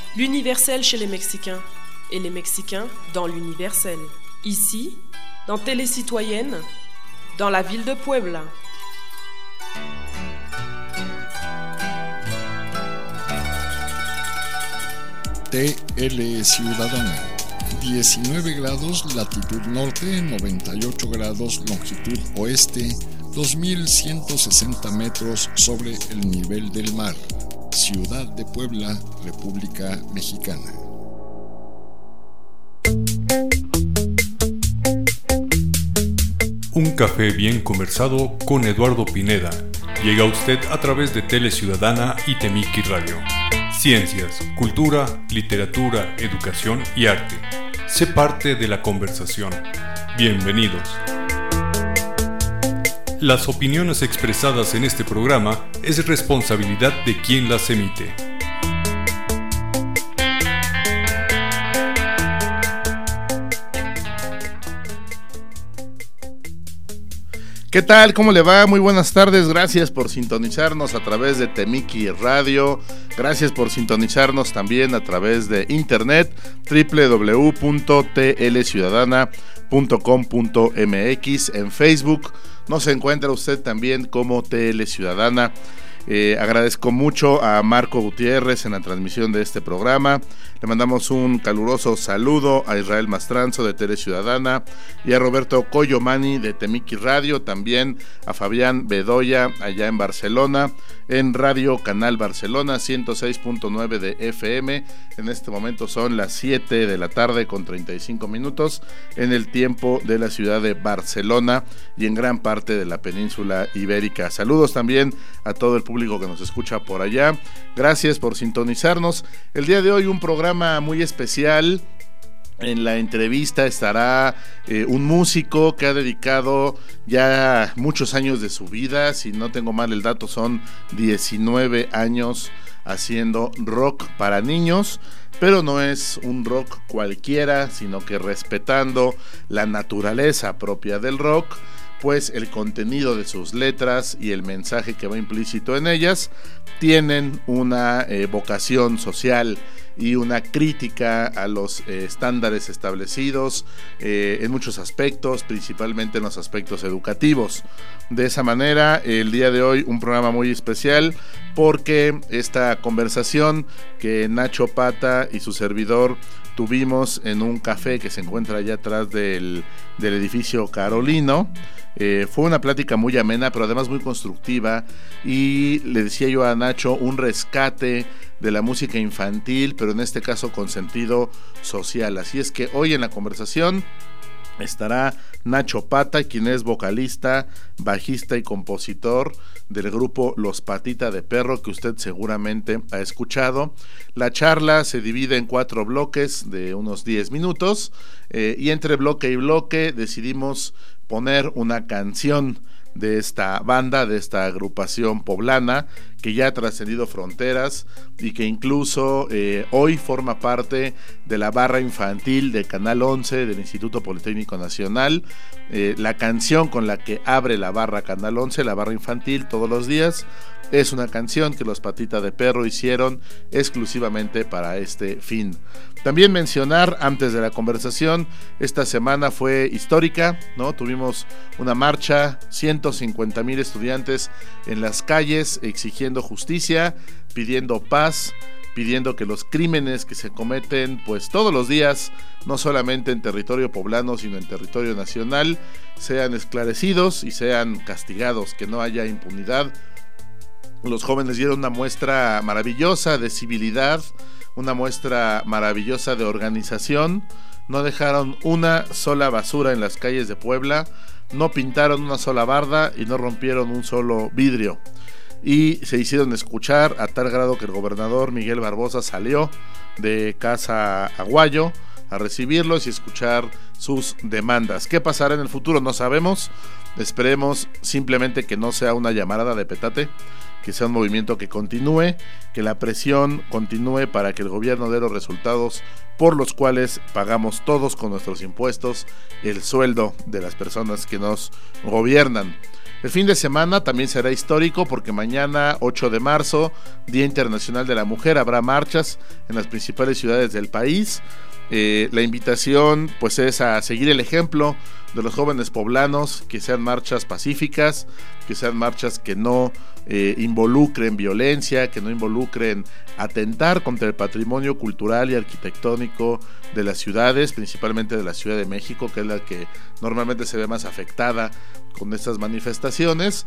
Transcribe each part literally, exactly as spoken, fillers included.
l'universel chez les Mexicains et les Mexicains dans l'universel. Ici, dans Télé Citoyenne, dans la ville de Puebla. T L Ciudadana, diecinueve grados latitud norte, noventa y ocho grados longitud oeste, dos mil ciento sesenta metros sobre el nivel del mar. Ciudad de Puebla, República Mexicana. Un café bien conversado con Eduardo Pineda. Llega a usted a través de Tele Ciudadana y Temiki Radio. Ciencias, cultura, literatura, educación y arte. Sé parte de la conversación. Bienvenidos. Las opiniones expresadas en este programa es responsabilidad de quien las emite. ¿Qué tal? ¿Cómo le va? Muy buenas tardes. Gracias por sintonizarnos a través de Temiki Radio. Gracias por sintonizarnos también a través de internet doble u doble u doble u punto t l ciudadana punto com punto m x. En Facebook nos encuentra usted también como T L Ciudadana. Eh, agradezco mucho a Marco Gutiérrez en la transmisión de este programa. Le mandamos un caluroso saludo a Israel Mastranzo de Tele Ciudadana y a Roberto Coyomani de Temiki Radio, también a Fabián Bedoya allá en Barcelona, en Radio Canal Barcelona ciento seis punto nueve de F M. En este momento son las siete de la tarde con treinta y cinco minutos en el tiempo de la ciudad de Barcelona y en gran parte de la península ibérica. Saludos también a todo el público que nos escucha por allá. Gracias por sintonizarnos. El día de hoy un programa muy especial. En la entrevista estará eh, un músico que ha dedicado ya muchos años de su vida, si no tengo mal el dato son diecinueve años haciendo rock para niños, pero no es un rock cualquiera, sino que respetando la naturaleza propia del rock, pues el contenido de sus letras y el mensaje que va implícito en ellas tienen una eh, vocación social y una crítica a los eh, estándares establecidos eh, en muchos aspectos, principalmente en los aspectos educativos. De esa manera, el día de hoy un programa muy especial porque esta conversación que Nacho Pata y su servidor tuvimos en un café que se encuentra allá atrás del, del edificio Carolino, Eh, fue una plática muy amena, pero además muy constructiva, y le decía yo a Nacho, un rescate de la música infantil, pero en este caso con sentido social. Así es que hoy en la conversación estará Nacho Pata, quien es vocalista, bajista y compositor del grupo Los Patita de Perro, que usted seguramente ha escuchado. La charla se divide en cuatro bloques de unos diez minutos, eh, y entre bloque y bloque decidimos poner una canción de esta banda, de esta agrupación poblana que ya ha trascendido fronteras y que incluso eh, hoy forma parte de la barra infantil de Canal once del Instituto Politécnico Nacional. Eh, la canción con la que abre la barra Canal once, la barra infantil todos los días, es una canción que los Patita de Perro hicieron exclusivamente para este fin. También mencionar, antes de la conversación, esta semana fue histórica, ¿no? Tuvimos una marcha, ciento cincuenta mil estudiantes en las calles exigiendo justicia, pidiendo paz, pidiendo que los crímenes que se cometen pues todos los días, no solamente en territorio poblano, sino en territorio nacional, sean esclarecidos y sean castigados, que no haya impunidad. Los jóvenes dieron una muestra maravillosa de civilidad, una muestra maravillosa de organización. No dejaron una sola basura en las calles de Puebla, no pintaron una sola barda y no rompieron un solo vidrio. Y se hicieron escuchar a tal grado que el gobernador Miguel Barbosa salió de Casa Aguayo a recibirlos y escuchar sus demandas. ¿Qué pasará en el futuro? No sabemos. Esperemos simplemente que no sea una llamarada de petate, que sea un movimiento que continúe, que la presión continúe para que el gobierno dé los resultados por los cuales pagamos todos con nuestros impuestos el sueldo de las personas que nos gobiernan. El fin de semana también será histórico porque mañana, ocho de marzo, Día Internacional de la Mujer, habrá marchas en las principales ciudades del país. Eh, la invitación pues es a seguir el ejemplo de los jóvenes poblanos, que sean marchas pacíficas, que sean marchas que no eh, involucren violencia, que no involucren atentar contra el patrimonio cultural y arquitectónico de las ciudades, principalmente de la Ciudad de México, que es la que normalmente se ve más afectada con estas manifestaciones.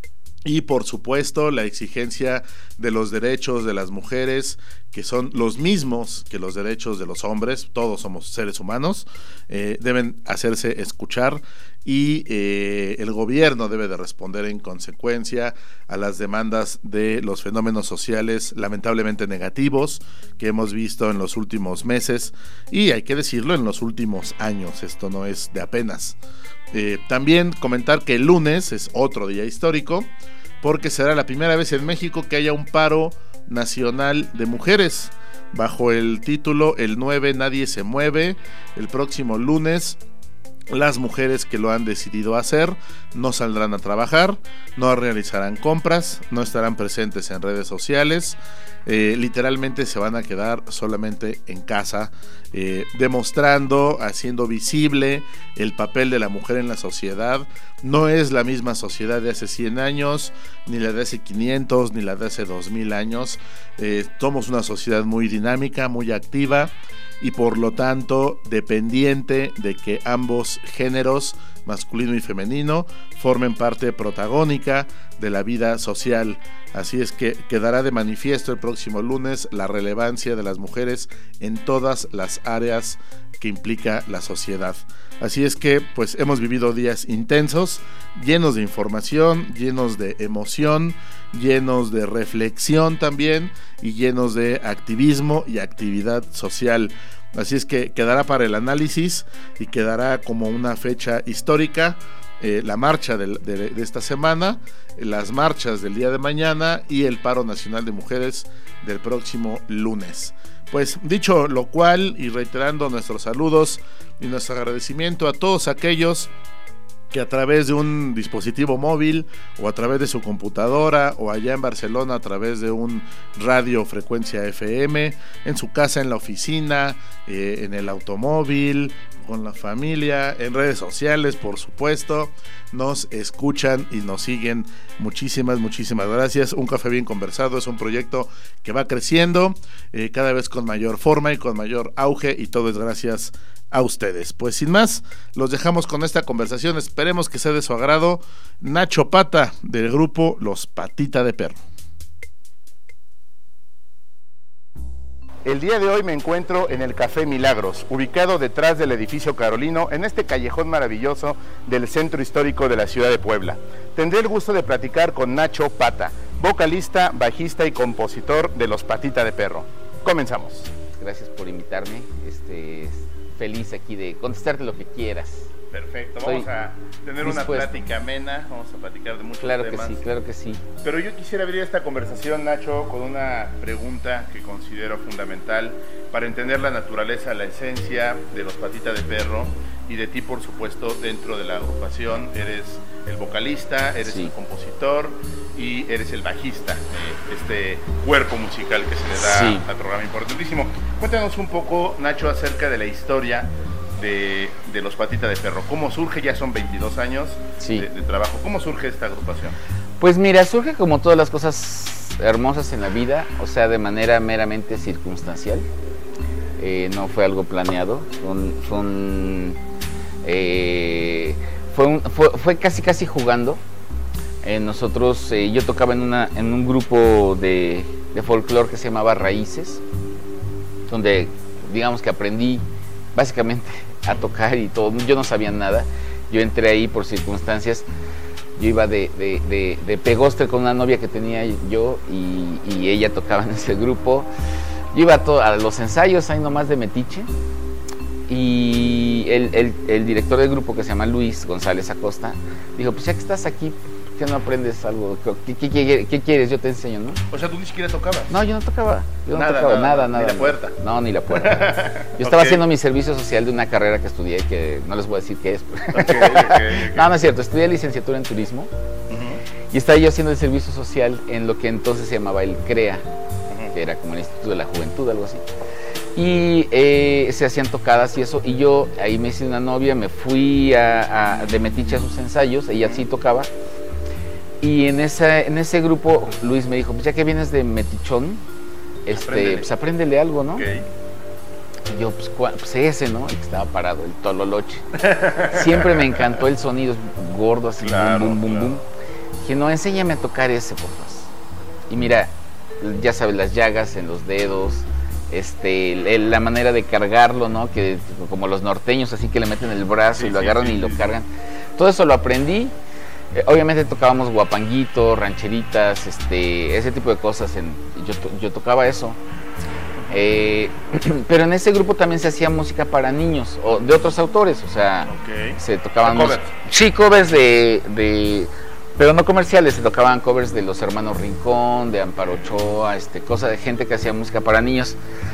Y por supuesto la exigencia de los derechos de las mujeres, que son los mismos que los derechos de los hombres, todos somos seres humanos, eh, deben hacerse escuchar y eh, el gobierno debe de responder en consecuencia a las demandas de los fenómenos sociales lamentablemente negativos que hemos visto en los últimos meses y hay que decirlo, en los últimos años. Esto no es de apenas. Eh, también comentar que el lunes es otro día histórico porque será la primera vez en México que haya un paro nacional de mujeres bajo el título El nueve Nadie se mueve. El próximo lunes las mujeres que lo han decidido hacer no saldrán a trabajar, no realizarán compras, no estarán presentes en redes sociales, eh, literalmente se van a quedar solamente en casa, eh, demostrando, haciendo visible el papel de la mujer en la sociedad. No es la misma sociedad de hace cien años, ni la de hace quinientos, ni la de hace dos mil años. Eh, somos una sociedad muy dinámica, muy activa, y por lo tanto dependiente de que ambos géneros, masculino y femenino, formen parte protagónica de la vida social. Así es que quedará de manifiesto el próximo lunes la relevancia de las mujeres en todas las áreas que implica la sociedad. Así es que pues hemos vivido días intensos, llenos de información, llenos de emoción, llenos de reflexión también y llenos de activismo y actividad social. Así es que quedará para el análisis y quedará como una fecha histórica eh, la marcha de, de, de esta semana, las marchas del día de mañana y el paro nacional de mujeres del próximo lunes. Pues dicho lo cual y reiterando nuestros saludos y nuestro agradecimiento a todos aquellos que a través de un dispositivo móvil o a través de su computadora o allá en Barcelona a través de un radio frecuencia F M, en su casa, en la oficina, eh, en el automóvil, con la familia, en redes sociales, por supuesto, nos escuchan y nos siguen. Muchísimas, muchísimas gracias. Un Café Bien Conversado es un proyecto que va creciendo eh, cada vez con mayor forma y con mayor auge, y todo es gracias a ustedes. Pues sin más, los dejamos con esta conversación, esperemos que sea de su agrado. Nacho Pata, del grupo Los Patita de Perro. El día de hoy me encuentro en el Café Milagros, ubicado detrás del edificio Carolino, en este callejón maravilloso del centro histórico de la ciudad de Puebla. Tendré el gusto de platicar con Nacho Pata, vocalista, bajista y compositor de Los Patita de Perro. Comenzamos. Gracias por invitarme, este, feliz aquí de contestarte lo que quieras. Perfecto, vamos Soy a tener dispuesto. Una plática amena, vamos a platicar de muchos claro temas. Claro que sí, claro que sí. Pero yo quisiera abrir esta conversación, Nacho, con una pregunta que considero fundamental para entender la naturaleza, la esencia de Los Patita de Perro y de ti, por supuesto, dentro de la agrupación. Eres el vocalista, eres sí. el compositor y eres el bajista, eh, este cuerpo musical que se le da sí. al programa importantísimo. Cuéntanos un poco, Nacho, acerca de la historia De, de Los Patita de Perro. ¿Cómo surge? Ya son veintidós años sí. de, de trabajo. ¿Cómo surge esta agrupación? Pues mira, surge como todas las cosas hermosas en la vida, o sea, de manera meramente circunstancial. Eh, no fue algo planeado. Fue, un, fue, un, eh, fue, un, fue, fue casi casi jugando. Eh, nosotros, eh, yo tocaba en, una, en un grupo de, de folclore que se llamaba Raíces, donde digamos que aprendí básicamente a tocar y todo. Yo no sabía nada, yo entré ahí por circunstancias. Yo iba de, de, de, de pegostre con una novia que tenía yo y, y ella tocaba en ese grupo. Yo iba a, to, a los ensayos ahí nomás de metiche, y el, el, el director del grupo, que se llama Luis González Acosta, dijo, pues ya que estás aquí, ¿qué no aprendes algo? ¿Qué, qué, qué, qué quieres? Yo te enseño, ¿no? O sea, tú ni siquiera tocabas. No, yo no tocaba. Yo no Nada, tocaba nada, nada, ni nada. la puerta. No, ni la puerta. Yo estaba Ok. haciendo mi servicio social de una carrera que estudié, que no les voy a decir qué es. Ok, ok, ok. No, no es cierto. Estudié licenciatura en turismo. Ujú, Y estaba yo haciendo el servicio social en lo que entonces se llamaba el CREA, ujú. que era como el Instituto de la Juventud, algo así. Y eh, se hacían tocadas y eso, y yo ahí me hice una novia, me fui a, a- de metiche a sus ensayos, ella sí tocaba, y en, esa, en ese grupo Luis me dijo, pues ya que vienes de metichón, este, Apréndele. pues apréndele algo, ¿no? Ok. Y yo, pues, ¿cuál? Pues ese, ¿no? Y que estaba parado, el tololoche. Siempre me encantó el sonido gordo, así, Claro, bum, bum, bum, claro. bum. Dije, no, enséñame a tocar ese, por favor. Y mira, ya sabes, las llagas en los dedos, este, el- la manera de cargarlo, ¿no? Que como los norteños, así que le meten el brazo Sí, y lo sí, agarran sí, y lo sí. cargan. Todo eso lo aprendí. Eh, obviamente tocábamos guapanguito, rancheritas, este, ese tipo de cosas. En, yo, to- yo tocaba eso. Eh, pero en ese grupo también se hacía música para niños, o de otros autores, o sea, Ok. se tocaban Covers. mus- sí, covers de, de, pero no comerciales, se tocaban covers de los hermanos Rincón, de Amparo Ochoa, este, cosa de gente que hacía música para niños.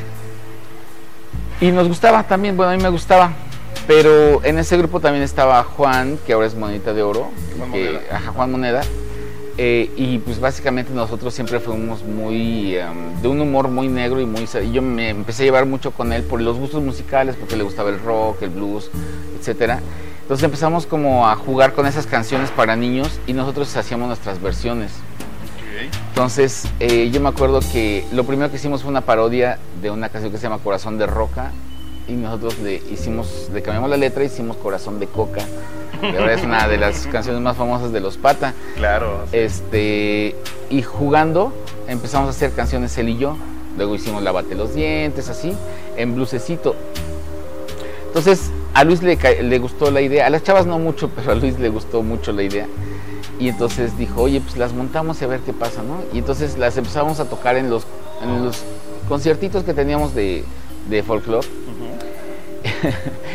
Y nos gustaba también, bueno, a mí me gustaba, pero en ese grupo también estaba Juan, que ahora es Monedita de Oro, Juan que- Moneda. ajá, Juan Moneda. Eh, y pues básicamente nosotros siempre fuimos muy um, de un humor muy negro y muy y yo me empecé a llevar mucho con él por los gustos musicales, porque le gustaba el rock, el blues, etcétera. Entonces empezamos como a jugar con esas canciones para niños y nosotros hacíamos nuestras versiones. Ok. Entonces eh, yo me acuerdo que lo primero que hicimos fue una parodia de una canción que se llama Corazón de Roca, y nosotros le hicimos, le cambiamos la letra y hicimos Corazón de Coca. De verdad es una de las canciones más famosas de Los Pata. Claro. sí. Este, y jugando empezamos a hacer canciones él y yo. Luego hicimos Lávate los dientes, así, en blusecito. Entonces a Luis le, ca- le gustó la idea, a las chavas no mucho, pero a Luis le gustó mucho la idea. Y entonces dijo, oye, pues las montamos y a ver qué pasa, ¿no? Y entonces las empezamos a tocar en los, en los conciertitos que teníamos de, de folclore. Ujú.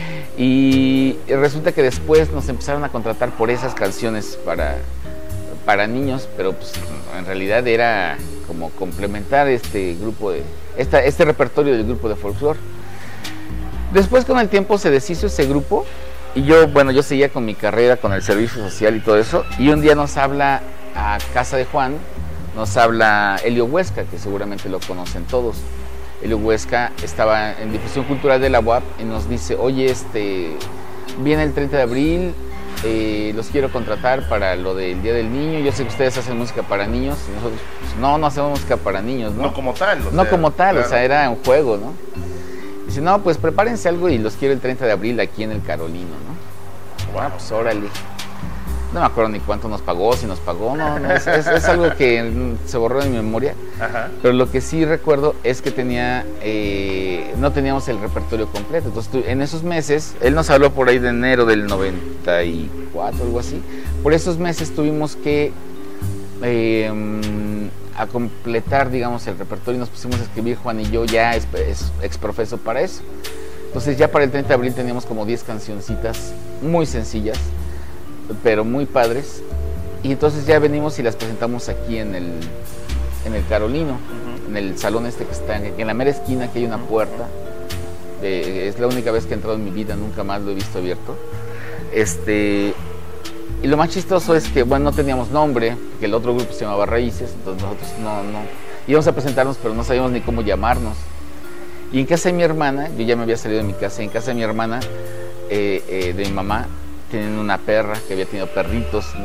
Y resulta que después nos empezaron a contratar por esas canciones para, para niños, pero pues en realidad era como complementar este grupo de esta, este repertorio del grupo de folclore. Después con el tiempo se deshizo ese grupo y yo, bueno, yo seguía con mi carrera, con el servicio social y todo eso, y un día nos habla a casa de Juan, nos habla Elio Huesca, que seguramente lo conocen todos. Elio Huesca estaba en difusión cultural de la U A P y nos dice, oye, este, viene el treinta de abril, eh, los quiero contratar para lo del Día del Niño, yo sé que ustedes hacen música para niños, y nosotros, pues, no, no hacemos música para niños, ¿no? No como tal. o No sea, como tal, claro. o sea, era un juego, ¿no? Dice, no, pues prepárense algo y los quiero el treinta de abril aquí en el Carolino, ¿no? Wow. Ah, pues órale. No me acuerdo ni cuánto nos pagó, si nos pagó, no, no, es, es- es algo que mm, se borró de mi memoria. Ajá. Pero lo que sí recuerdo es que tenía, eh, no teníamos el repertorio completo. Entonces, tu- en esos meses, él nos habló por ahí de enero del noventa y cuatro, algo así. Por esos meses tuvimos que eh, mm, a completar, digamos, el repertorio y nos pusimos a escribir, Juan y yo, ya es, es exprofeso para eso. Entonces, ya para el treinta de abril teníamos como diez cancioncitas muy sencillas, pero muy padres. Y entonces ya venimos y las presentamos aquí en el, en el Carolino, Ujú. en el salón este que está en, en la mera esquina, que hay una puerta. Eh, es la única vez que he entrado en mi vida, nunca más lo he visto abierto. Este, y lo más chistoso es que, bueno, no teníamos nombre, porque el otro grupo se llamaba Raíces, entonces nosotros no, no, íbamos a presentarnos, pero no sabíamos ni cómo llamarnos. Y en casa de mi hermana, yo ya me había salido de mi casa, en casa de mi hermana, eh, eh, de mi mamá, tienen una perra que había tenido perritos, ¿no?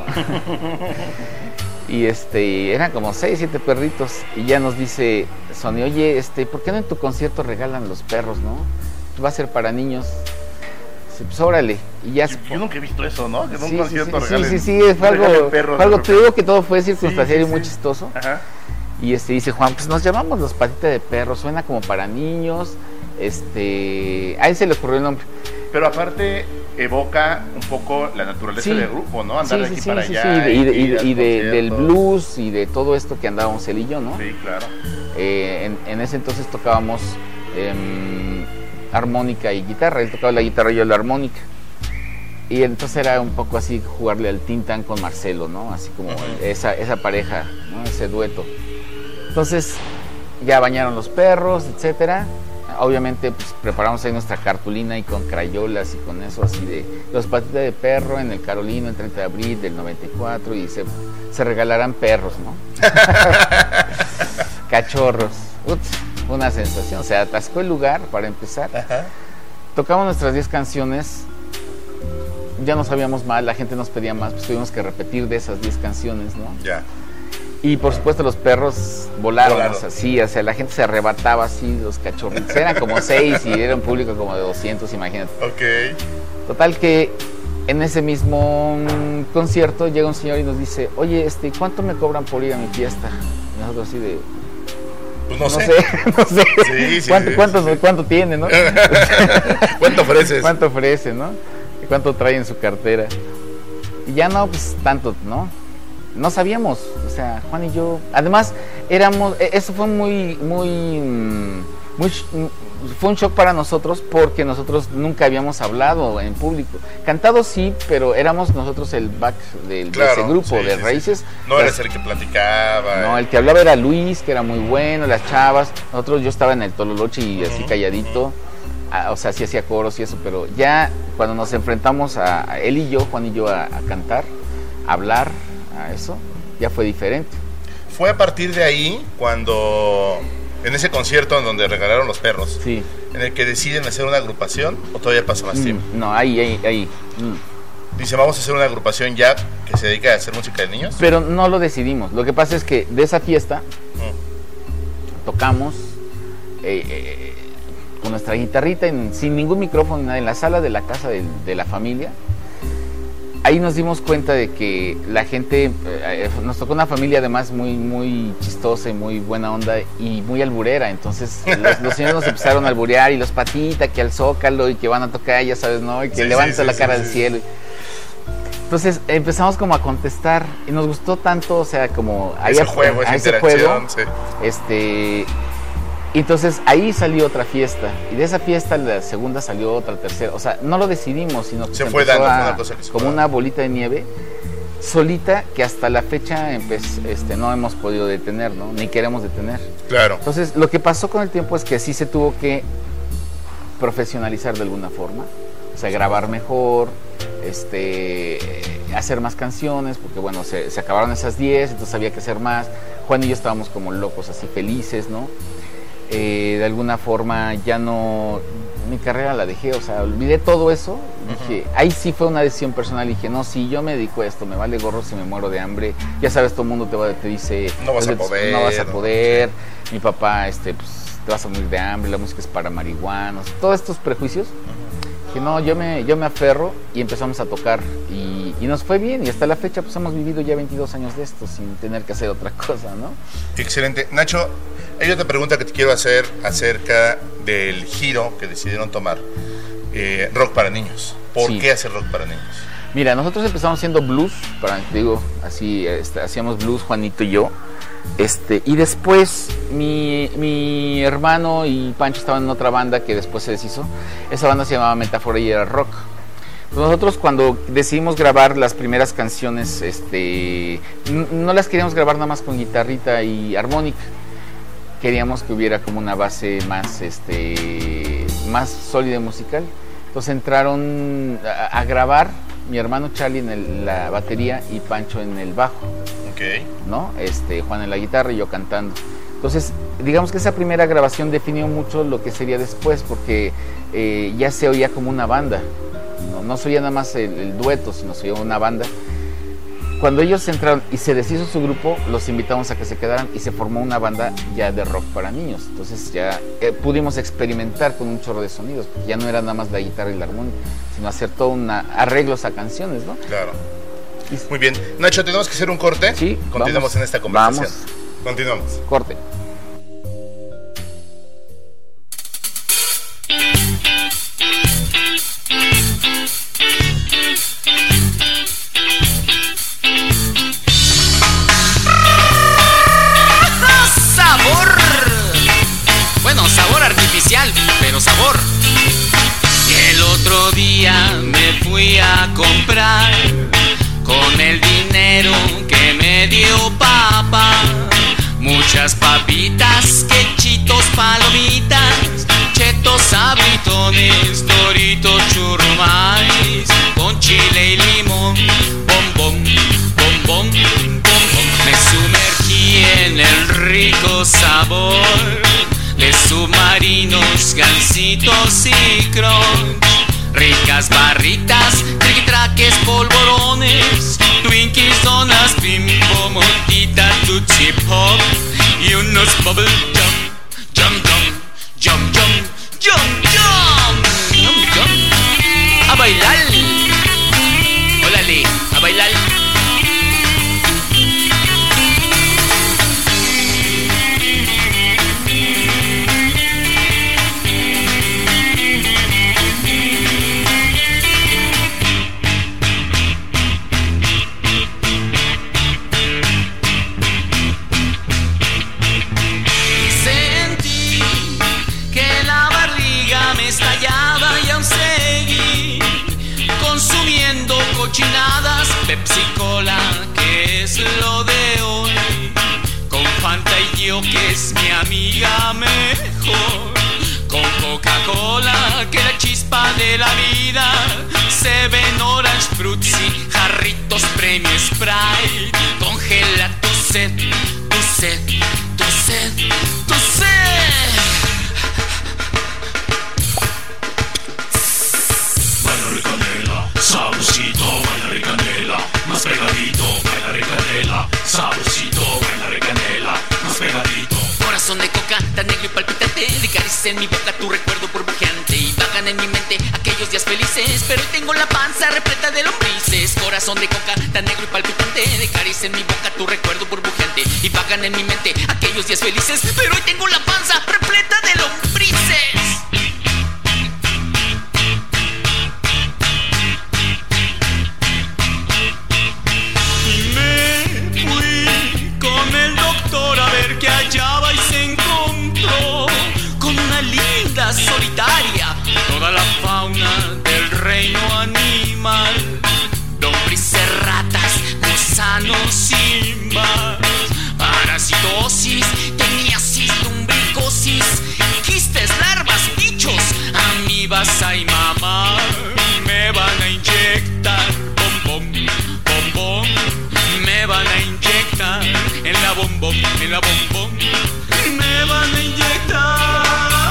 Y este, eran como seis, siete perritos. Y ya nos dice Sony, oye, este, ¿por qué no en tu concierto regalan los perros, no? Va a ser para niños. Dice, pues órale. Y ya Yo, se- yo nunca he visto eso, ¿no? Que en un sí, sí, concierto sí, regalen- sí, sí, sí, fue algo, regalen perros fue algo, de te digo que todo fue circunstancial Sí, y sí, muy sí. chistoso. Ajá. Y este dice Juan, pues nos llamamos los patitas de perro, suena como para niños. Este, a él se le ocurrió el nombre. Pero aparte evoca un poco la naturaleza Sí. del grupo, ¿no? Andar de Sí, aquí sí, para sí, allá. sí, y, de- y de- y ir de- al y de- del concierto. blues y de todo esto que andábamos él y yo, ¿no? Sí, claro. Eh, en, en ese entonces tocábamos em, armónica y guitarra, él tocaba la guitarra y yo la armónica. Y entonces era un poco así jugarle al Tintán con Marcelo, ¿no? Así como uh-huh. esa, esa pareja, ¿no? Ese dueto. Entonces ya bañaron los perros, etcétera. Obviamente pues preparamos ahí nuestra cartulina y con crayolas y con eso así de los patitas de perro en el Carolino el treinta de abril del noventa y cuatro y se, se regalarán perros, ¿no? Cachorros. Ups, una sensación, o sea, atascó el lugar para empezar. Ajá. Tocamos nuestras diez canciones. Ya no sabíamos más, la gente nos pedía más, pues tuvimos que repetir de esas diez canciones, ¿no? Ya. Y por supuesto los perros volaron, volaron. O sea, sí, o sea, la gente se arrebataba así, los cachorritos. Eran como seis y era un público como de doscientos, imagínate. Ok. Total que en ese mismo um, concierto llega un señor y nos dice, oye, este, ¿cuánto me cobran por ir a mi fiesta? Y nosotros así de... Pues no, no sé. sé, no sé. Sí, sí, ¿Cuánto, sí, cuánto, sí. ¿Cuánto tiene, no? ¿Cuánto ofreces? ¿Cuánto ofrece, no? ¿Cuánto trae en su cartera? Y ya no, pues tanto, ¿no? No sabíamos, o sea, Juan y yo, además éramos, eso fue muy, muy, muy, fue un shock para nosotros porque nosotros nunca habíamos hablado en público. Cantado sí, pero éramos nosotros el back de, claro, de ese grupo sí, de sí, Raíces. Sí. No eres el que platicaba. No, el que hablaba era Luis, que era muy bueno, las chavas, nosotros, yo estaba en el Tololoche y así uh-huh, calladito. Uh-huh. O sea, sí hacía coros y eso, pero ya cuando nos enfrentamos a, a él y yo, Juan y yo, a, a cantar, a hablar, a eso, ya fue diferente. Fue a partir de ahí cuando, en ese concierto en donde regalaron los perros, sí, en el que deciden hacer una agrupación, ¿o todavía pasa más mm, tiempo? No, ahí, ahí, ahí. Mm. Dice, vamos a hacer una agrupación ya que se dedica a hacer música de niños. Pero no lo decidimos. Lo que pasa es que de esa fiesta mm. tocamos eh, eh, con nuestra guitarrita, en, sin ningún micrófono ni nada, en la sala de la casa de, de la familia. Ahí nos dimos cuenta de que la gente, eh, nos tocó una familia además muy, muy chistosa y muy buena onda y muy alburera. Entonces los, los señores nos empezaron a alburear y los patitas que al Zócalo y que van a tocar, ya sabes, ¿no? Y que sí, levanta sí, la sí, cara sí, al sí. cielo. Entonces empezamos como a contestar y nos gustó tanto, o sea, como ese a, juego, a, a ese juego, sí. este... Entonces ahí salió otra fiesta y de esa fiesta la segunda salió otra, tercera, o sea, no lo decidimos, sino que se, se fue dando a, una cosa que se como una bolita de nieve solita que hasta la fecha empe- este, no hemos podido detener, ¿no? Ni queremos detener. Claro. Entonces lo que pasó con el tiempo es que sí se tuvo que profesionalizar de alguna forma, o sea, grabar mejor, este, hacer más canciones, porque bueno, se, se acabaron esas diez, entonces había que hacer más. Juan y yo estábamos como locos, así felices, ¿no? Eh, de alguna forma ya no, mi carrera la dejé, o sea, olvidé todo eso. Uh-huh. Dije, ahí sí fue una decisión personal. Dije, no, si yo me dedico a esto, me vale gorro si me muero de hambre. Ya sabes, todo el mundo te, va, te dice, no vas a poder, no vas a poder. Mi papá, este, pues, te vas a morir de hambre, la música es para marihuanos, todos estos prejuicios. Uh-huh. Que no, yo me, yo me aferro y empezamos a tocar y, y nos fue bien y hasta la fecha pues hemos vivido ya veintidós años de esto sin tener que hacer otra cosa, ¿no? Excelente. Nacho, hay otra pregunta que te quiero hacer acerca del giro que decidieron tomar, eh, rock para niños. ¿Por sí. qué hacer rock para niños? Mira, nosotros empezamos haciendo blues, para, digo, así, este, hacíamos blues Juanito y yo. Este, y después mi, mi hermano y Pancho estaban en otra banda que después se deshizo. Esa banda se llamaba Metáfora y era rock. Nosotros cuando decidimos grabar las primeras canciones, este, no las queríamos grabar nada más con guitarrita y armónica. Queríamos que hubiera como una base más, este, más sólida musical. Entonces entraron a, a grabar mi hermano Charlie en el, la batería y Pancho en el bajo. Okay. ¿No? Este, Juan en la guitarra y yo cantando. Entonces, digamos que esa primera grabación definió mucho lo que sería después, porque eh, ya se oía como una banda. No, no se oía nada más el, el dueto, sino se oía una banda. Cuando ellos entraron y se deshizo su grupo, los invitamos a que se quedaran y se formó una banda ya de rock para niños. Entonces ya eh, pudimos experimentar con un chorro de sonidos, porque ya no era nada más la guitarra y la armónica, sino hacer todo una, arreglos a canciones, ¿no? Claro. Muy bien. Nacho, tenemos que hacer un corte. Sí, continuamos vamos, en esta conversación. Vamos. Continuamos. Corte. ¡Sabor! Bueno, sabor artificial, pero sabor. El otro día me fui a comer muchas papitas, quechitos, palomitas, chetos, sabritones, doritos, churrumais, con chile y limón, bombón, bombón, bombón. Me sumergí en el rico sabor de submarinos, gansitos y crunch. Ricas barritas, triquitraques, polvorones, Twinkies, donas, bimbo, motita, Tootsie Pop y unos bubble jump, jump, jump, jump, jump, jump, jump, jump, jump. A bailar, órale, a bailar. Cochinadas, Pepsi Cola, que es lo de hoy, con Fanta y yo, que es mi amiga mejor, con Coca-Cola, que la chispa de la vida, Seven, Orange, Fruitsy, jarritos, Premio, Sprite, congela tu sed, tu sed, tu sed, tu sed. Baila canela, sabrosito, baila canela, más pegadito, baila canela, sabrosito, baila canela, más pegadito. Corazón de coca, tan negro y palpitante, de caricias en mi boca, tu recuerdo burbujeante, y vagan en mi mente aquellos días felices, pero hoy tengo la panza repleta de lombrices. Corazón de coca, tan negro y palpitante, de caricias en mi boca, tu recuerdo burbujeante, y vagan en mi mente aquellos días felices, pero hoy tengo la panza repleta de lombrices. A ver qué hallaba y se encontró con una linda solitaria, toda la fauna del reino animal, lombrices, ratas, gusanos y más, parasitosis, teniasis, lumbricosis, quistes, larvas, bichos, amibas, ay mamá, me van a inyectar, bom, bom, bom, bom, me van a inyectar en la bombón, en la bombón, me van a inyectar.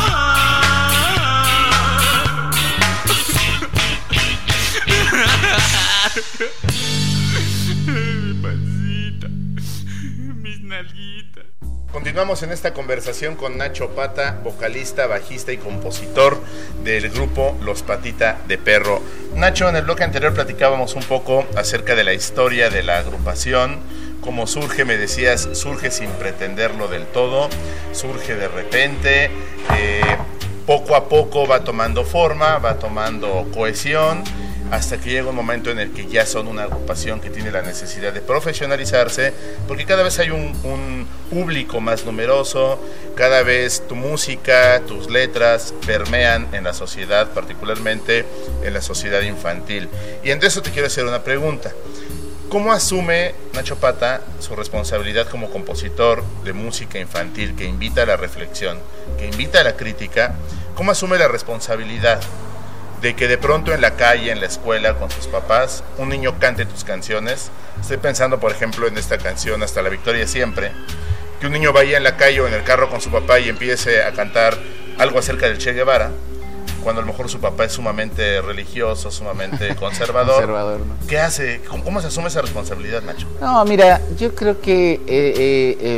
Mi pancita, mis nalguitas. Continuamos en esta conversación con Nacho Pata, vocalista, bajista y compositor del grupo Los Patita de Perro. Nacho, en el bloque anterior platicábamos un poco acerca de la historia de la agrupación, cómo surge, me decías, surge sin pretenderlo del todo, surge de repente, eh, poco a poco va tomando forma, va tomando cohesión, hasta que llega un momento en el que ya son una agrupación que tiene la necesidad de profesionalizarse, porque cada vez hay un, un público más numeroso, cada vez tu música, tus letras permean en la sociedad, particularmente en la sociedad infantil. Y en eso te quiero hacer una pregunta. ¿Cómo asume Nacho Pata su responsabilidad como compositor de música infantil que invita a la reflexión, que invita a la crítica? ¿Cómo asume la responsabilidad de que de pronto en la calle, en la escuela, con sus papás, un niño cante tus canciones? Estoy pensando, por ejemplo, en esta canción Hasta la Victoria Siempre, que un niño vaya en la calle o en el carro con su papá y empiece a cantar algo acerca del Che Guevara, cuando a lo mejor su papá es sumamente religioso, sumamente conservador. Conservador, ¿no? ¿Qué hace? ¿Cómo, ¿Cómo se asume esa responsabilidad, Nacho? No, mira, yo creo que eh, eh, eh,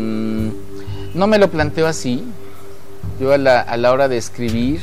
no me lo planteo así. Yo a la, a la hora de escribir,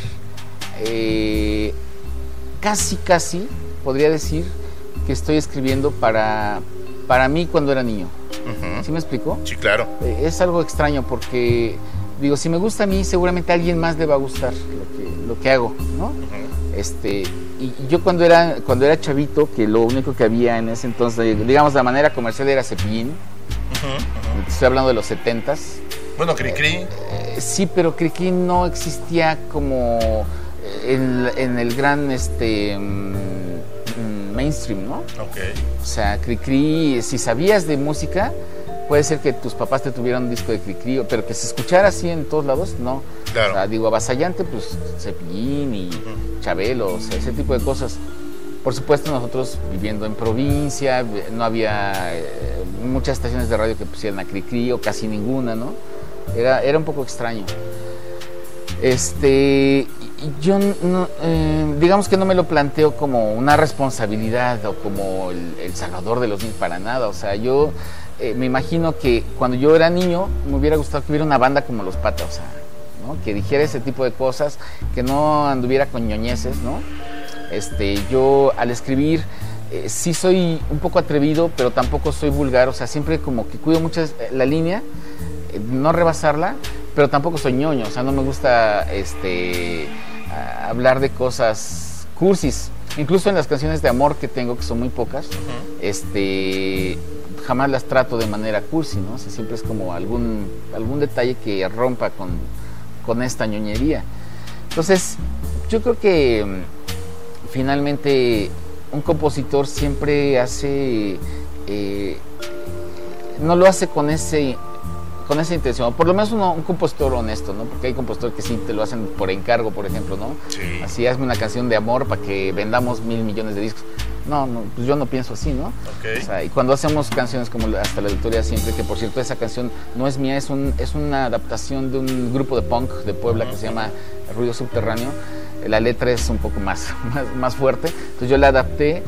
eh, casi, casi, podría decir que estoy escribiendo para, para mí cuando era niño. Uh-huh. ¿Sí me explico? Sí, claro. Eh, es algo extraño porque, digo, si me gusta a mí, seguramente a alguien más le va a gustar lo que, lo que hago, ¿no? Uh-huh. Este, y yo cuando era, cuando era chavito, que lo único que había en ese entonces, digamos, la manera comercial era Cepillín. Uh-huh, uh-huh. Estoy hablando de los setentas. Bueno, Cricri. Eh, eh, sí, pero Cricri no existía como en, en el gran este mm, mainstream, ¿no? Ok. O sea, Cricri, si sabías de música, puede ser que tus papás te tuvieran un disco de Cricri, pero que se escuchara así en todos lados, no. Claro. O sea, digo, avasallante, pues Cepillín y uh-huh. Chabelo, o sea, ese tipo de cosas. Por supuesto, nosotros viviendo en provincia, no había eh, muchas estaciones de radio que pusieran a Cricri, o casi ninguna, ¿no? Era, era un poco extraño. Este, yo, no, eh, digamos que no me lo planteo como una responsabilidad o como el, el salvador de los niños, para nada. O sea, yo eh, me imagino que cuando yo era niño me hubiera gustado que hubiera una banda como Los Patas, o sea, ¿no? Que dijera ese tipo de cosas, que no anduviera con ñoñeces, ¿no? Este, yo al escribir eh, sí soy un poco atrevido, pero tampoco soy vulgar, o sea, siempre como que cuido mucho la línea, eh, no rebasarla, pero tampoco soy ñoño, o sea, no me gusta este, a, hablar de cosas cursis, incluso en las canciones de amor que tengo, que son muy pocas, uh-huh. este, jamás las trato de manera cursi, ¿no? O sea, siempre es como algún, algún detalle que rompa con, con esta ñoñería. Entonces, yo creo que finalmente un compositor siempre hace, eh, no lo hace con ese con esa intención, por lo menos uno, un compositor honesto, ¿no? Porque hay compositores que sí te lo hacen por encargo, por ejemplo, ¿no? Sí. Así, hazme una canción de amor para que vendamos mil millones de discos. No, no, pues yo no pienso así, ¿no? Okay. O sea, y cuando hacemos canciones como Hasta la Victoria Siempre, que por cierto esa canción no es mía, es, un, es una adaptación de un grupo de punk de Puebla uh-huh. que se llama Ruido Subterráneo. La letra es un poco más, más, más fuerte, entonces yo la adapté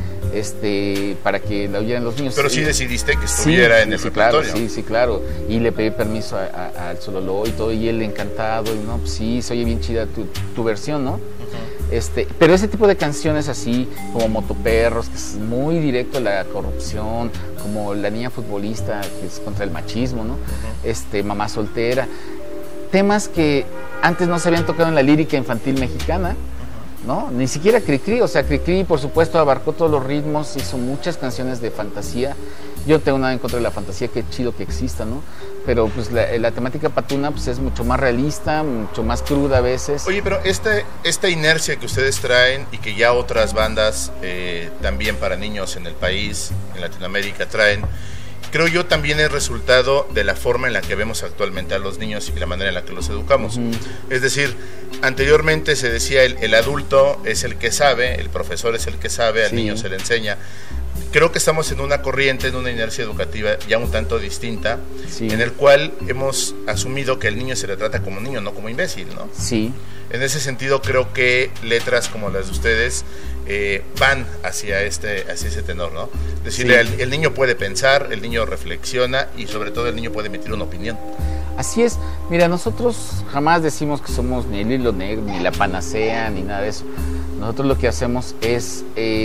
este, para que la oyeran los niños. Pero sí decidiste que estuviera sí, en el sí, repertorio. Claro, sí, sí, claro, y le pedí permiso al Sololó y todo, y él encantado, y no, pues sí, se oye bien chida tu, tu versión, ¿no? Uh-huh. Este, pero ese tipo de canciones así, como Motoperros, que es muy directo a la corrupción, como La Niña Futbolista, que es contra el machismo, ¿no? Uh-huh. Este, Mamá Soltera, temas que antes no se habían tocado en la lírica infantil mexicana, ¿no? Ni siquiera Cricri, o sea, Cricri por supuesto abarcó todos los ritmos, hizo muchas canciones de fantasía. Yo no tengo nada en contra de la fantasía, qué chido que exista, ¿no? Pero pues la, la temática patuna pues es mucho más realista, mucho más cruda a veces. Oye, pero esta, esta inercia que ustedes traen y que ya otras bandas eh, también para niños en el país, en Latinoamérica, traen, creo yo también es resultado de la forma en la que vemos actualmente a los niños y la manera en la que los educamos. Uh-huh. Es decir, anteriormente se decía el, el adulto es el que sabe, el profesor es el que sabe, al sí. niño se le enseña. Creo que estamos en una corriente, en una inercia educativa ya un tanto distinta, sí. en el cual hemos asumido que el niño se le trata como niño, no como imbécil, ¿no? Sí. En ese sentido creo que letras como las de ustedes eh, van hacia este, hacia ese tenor, ¿no? Decirle, sí. el, el niño puede pensar, el niño reflexiona y sobre todo el niño puede emitir una opinión. Así es. Mira, nosotros jamás decimos que somos ni el hilo negro, ni la panacea, ni nada de eso. Nosotros lo que hacemos es,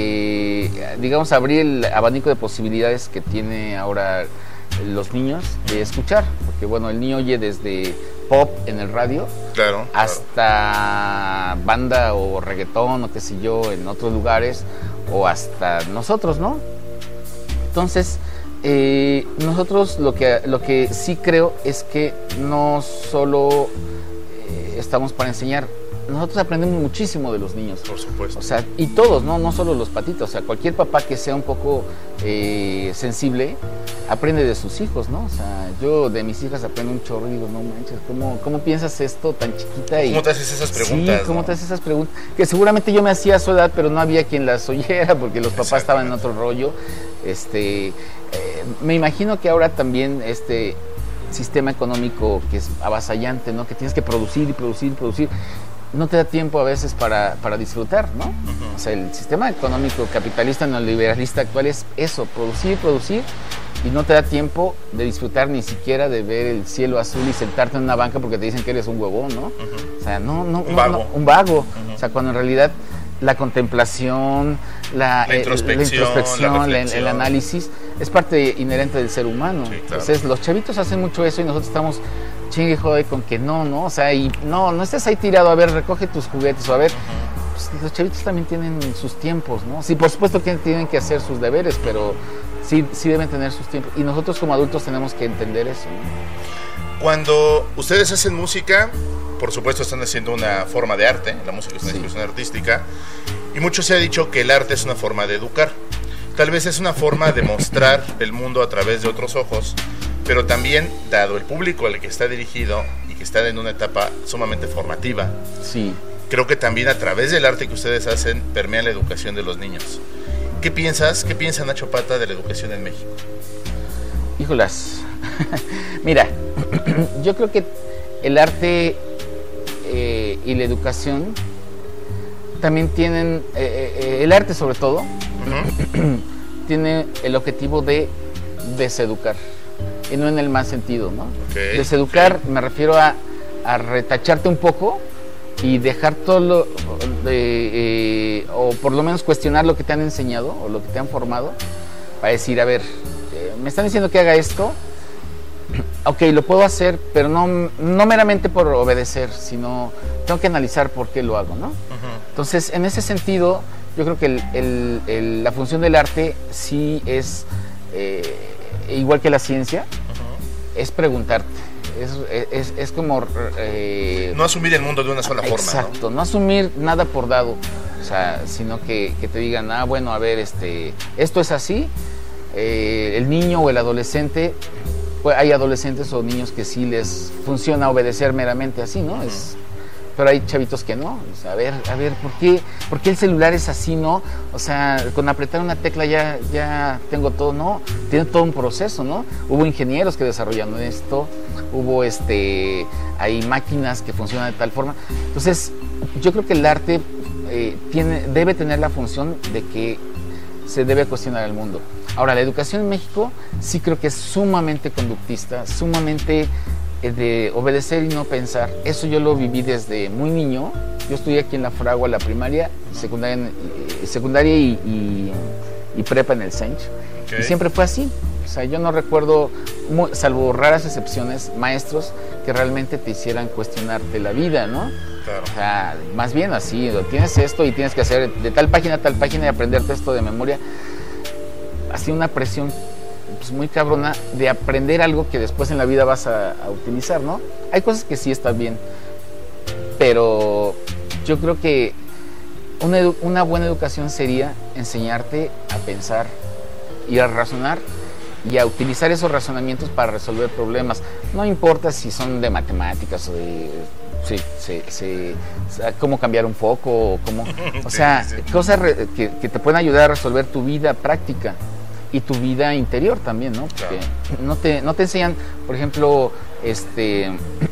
eh, digamos, abrir el abanico de posibilidades que tiene ahora los niños de escuchar. Porque, bueno, el niño oye desde pop en el radio, claro, hasta claro. banda o reggaetón o qué sé yo en otros lugares, o hasta nosotros, ¿no? Entonces, eh, nosotros lo que, lo que sí creo es que no solo eh, estamos para enseñar. Nosotros aprendemos muchísimo de los niños. Por supuesto. O sea, y todos, no, no solo los patitos. O sea, cualquier papá que sea un poco eh, sensible, aprende de sus hijos, ¿no? O sea, yo de mis hijas aprendo un chorro y digo, no manches, ¿cómo, cómo piensas esto tan chiquita? Y, ¿cómo te haces esas preguntas? Sí, ¿cómo ¿no? te haces esas preguntas? Que seguramente yo me hacía a su edad, pero no había quien las oyera porque los papás estaban en otro rollo. Este, eh, me imagino que ahora también este sistema económico que es avasallante, ¿no? Que tienes que producir y producir y producir. No te da tiempo a veces para, para disfrutar, ¿no? Uh-huh. O sea, el sistema económico capitalista neoliberalista actual es eso, producir, producir, y no te da tiempo de disfrutar ni siquiera de ver el cielo azul y sentarte en una banca porque te dicen que eres un huevón, ¿no? Uh-huh. O sea, no, no, un no, vago. no, un vago. Uh-huh. O sea, cuando en realidad la contemplación, la, la introspección, eh, la introspección la el, el análisis, es parte inherente del ser humano. Sí, claro. Entonces, los chavitos hacen mucho eso y nosotros estamos chingue y jode con que no, ¿no? O sea, y no, no estés ahí tirado, a ver, recoge tus juguetes, o a ver, uh-huh. pues, los chavitos también tienen sus tiempos, ¿no? Sí, por supuesto que tienen que hacer sus deberes, pero sí, sí deben tener sus tiempos. Y nosotros como adultos tenemos que entender eso, ¿no? Cuando ustedes hacen música, por supuesto están haciendo una forma de arte, la música es una sí. expresión artística, y mucho se ha dicho que el arte es una forma de educar. Tal vez es una forma de mostrar el mundo a través de otros ojos, pero también, dado el público al que está dirigido y que está en una etapa sumamente formativa, sí, creo que también a través del arte que ustedes hacen permean la educación de los niños. ¿Qué piensas? ¿Qué piensa Nacho Pata de la educación en México? Híjolas, mira, yo creo que el arte eh, y la educación también tienen, eh, eh, el arte sobre todo, uh-huh. tiene el objetivo de deseducar, y no en el mal sentido, ¿no? Okay, deseducar, okay. Me refiero a, a retacharte un poco y dejar todo lo, de, eh, o por lo menos cuestionar lo que te han enseñado o lo que te han formado, para decir, a ver, eh, me están diciendo que haga esto, ok, lo puedo hacer, pero no, no meramente por obedecer, sino tengo que analizar por qué lo hago, ¿no? Uh-huh. Entonces, en ese sentido, yo creo que el, el, el, la función del arte sí es, eh, igual que la ciencia, uh-huh. es preguntarte, es, es, es como... Eh, no asumir el mundo de una sola forma, exacto, ¿no? no asumir nada por dado, o sea, sino que, que te digan, ah, bueno, a ver, este, esto es así, eh, el niño o el adolescente... Hay adolescentes o niños que sí les funciona obedecer meramente así, ¿no? Es, pero hay chavitos que no. O sea, a ver, a ver, ¿por qué, ¿por qué el celular es así, no? O sea, con apretar una tecla ya, ya tengo todo, ¿no? Tiene todo un proceso, ¿no? Hubo ingenieros que desarrollaron esto, hubo este, hay máquinas que funcionan de tal forma. Entonces, yo creo que el arte eh, tiene, debe tener la función de que se debe cuestionar el mundo. Ahora, la educación en México sí creo que es sumamente conductista, sumamente eh, de obedecer y no pensar. Eso yo lo viví desde muy niño. Yo estudié aquí en la Fragua, la primaria, secundaria, eh, secundaria y, y, y prepa en el Sench. Okay. Y siempre fue así. O sea, yo no recuerdo, muy, salvo raras excepciones, maestros que realmente te hicieran cuestionarte la vida, ¿no? Claro. O sea, más bien así, tienes esto y tienes que hacer de tal página a tal página y aprenderte esto de memoria. Así una presión pues, muy cabrona de aprender algo que después en la vida vas a, a utilizar, ¿no? Hay cosas que sí están bien, pero yo creo que una, edu- una buena educación sería enseñarte a pensar y a razonar y a utilizar esos razonamientos para resolver problemas. No importa si son de matemáticas o de... Sí, sí, sí, cómo cambiar un foco, o cómo, o sea, sí, sí. cosas re, que, que te pueden ayudar a resolver tu vida práctica y tu vida interior también, ¿no? Porque claro. no te, no te enseñan, por ejemplo, este,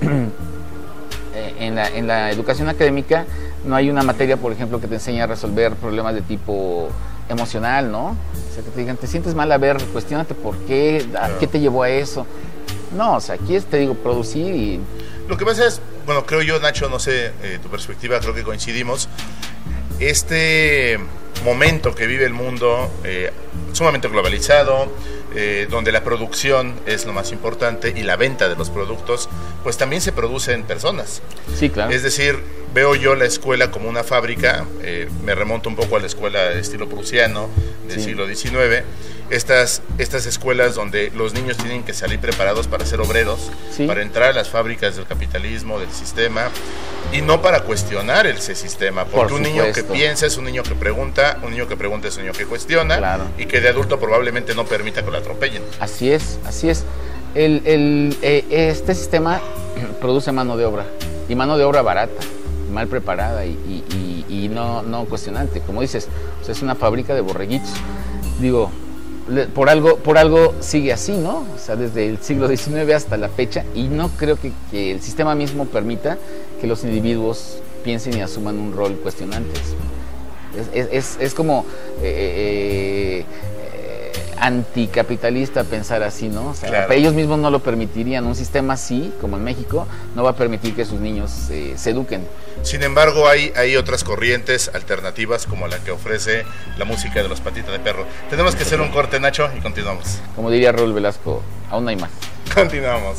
en la, en la educación académica no hay una materia, por ejemplo, que te enseña a resolver problemas de tipo emocional, ¿no? O sea, que te digan, te sientes mal, a ver, cuestiónate por qué, claro. ¿qué te llevó a eso? No, o sea, aquí es, te digo, producir y... Lo que pasa es, bueno, creo yo, Nacho, no sé, eh, tu perspectiva, creo que coincidimos. Este momento que vive el mundo, eh, sumamente globalizado, eh, donde la producción es lo más importante y la venta de los productos, pues también se produce en personas. Sí, claro. Es decir, veo yo la escuela como una fábrica, eh, me remonto un poco a la escuela de estilo prusiano del sí. siglo diecinueve, estas, estas escuelas donde los niños tienen que salir preparados para ser obreros, sí. para entrar a las fábricas del capitalismo, del sistema, y no para cuestionar ese sistema, porque Por un niño que piensa es un niño que pregunta, un niño que pregunta es un niño que cuestiona, claro. y que de adulto probablemente no permita que lo atropellen. Así es, así es. El, el, eh, este sistema produce mano de obra, y mano de obra barata, mal preparada y, y, y, y no, no cuestionante. Como dices, o sea, es una fábrica de borreguitos. Digo, por algo, por algo sigue así, ¿no? O sea, desde el siglo diecinueve hasta la fecha, y no creo que, que el sistema mismo permita que los individuos piensen y asuman un rol cuestionante. Es, es, es como eh, eh, anticapitalista pensar así, ¿no? O sea, claro. ellos mismos no lo permitirían. Un sistema así, como en México, no va a permitir que sus niños eh, se eduquen. Sin embargo, hay, hay otras corrientes alternativas como la que ofrece la música de los Patitas de Perro. Tenemos que hacer un corte, Nacho, y continuamos. Como diría Raúl Velasco, aún hay más. Continuamos.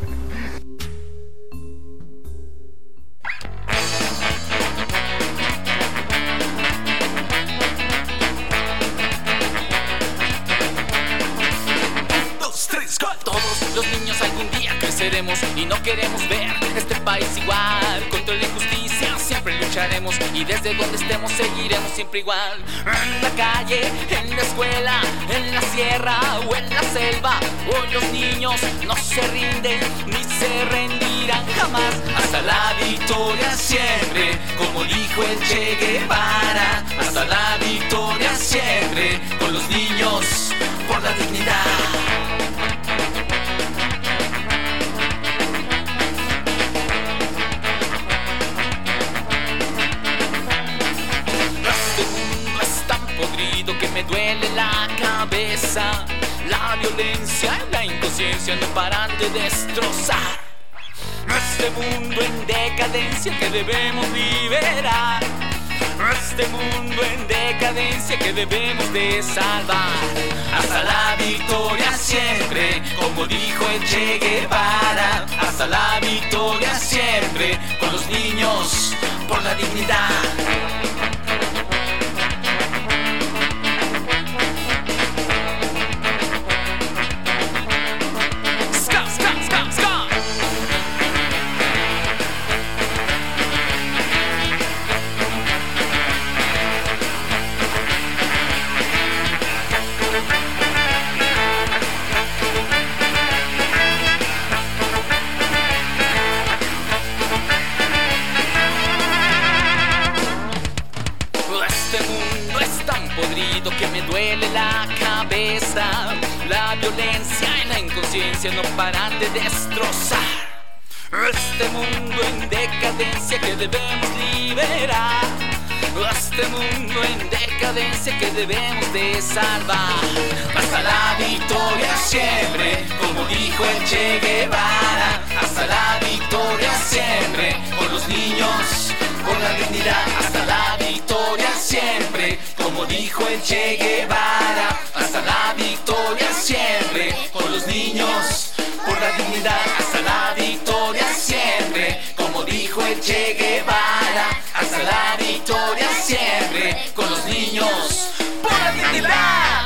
Todos los niños algún día creceremos y no queremos ver este país igual. Contra la injusticia siempre luchamos. lucharemos y desde donde estemos seguiremos siempre igual. En la calle, en la escuela, en la sierra o en la selva, hoy los niños no se rinden ni se rendirán jamás. Hasta la victoria siempre, como dijo el Che Guevara. Hasta la victoria siempre, con los niños por la dignidad. Que me duele la cabeza, la violencia y la inconsciencia no paran de destrozar este mundo en decadencia que debemos liberar, este mundo en decadencia que debemos de salvar. Hasta la victoria siempre, como dijo el Che Guevara. Hasta la victoria siempre, con los niños por la dignidad. Que me duele la cabeza, la violencia y la inconsciencia no paran de destrozar este mundo en decadencia que debemos liberar, este mundo en decadencia que debemos de salvar. Hasta la victoria siempre, como dijo el Che Guevara. Hasta la victoria siempre, con los niños por la dignidad. Hasta la victoria siempre, como dijo el Che Guevara. Hasta la victoria siempre, con los niños por la dignidad. Hasta la victoria siempre, como dijo el Che Guevara. Hasta la victoria siempre, con los niños por la dignidad.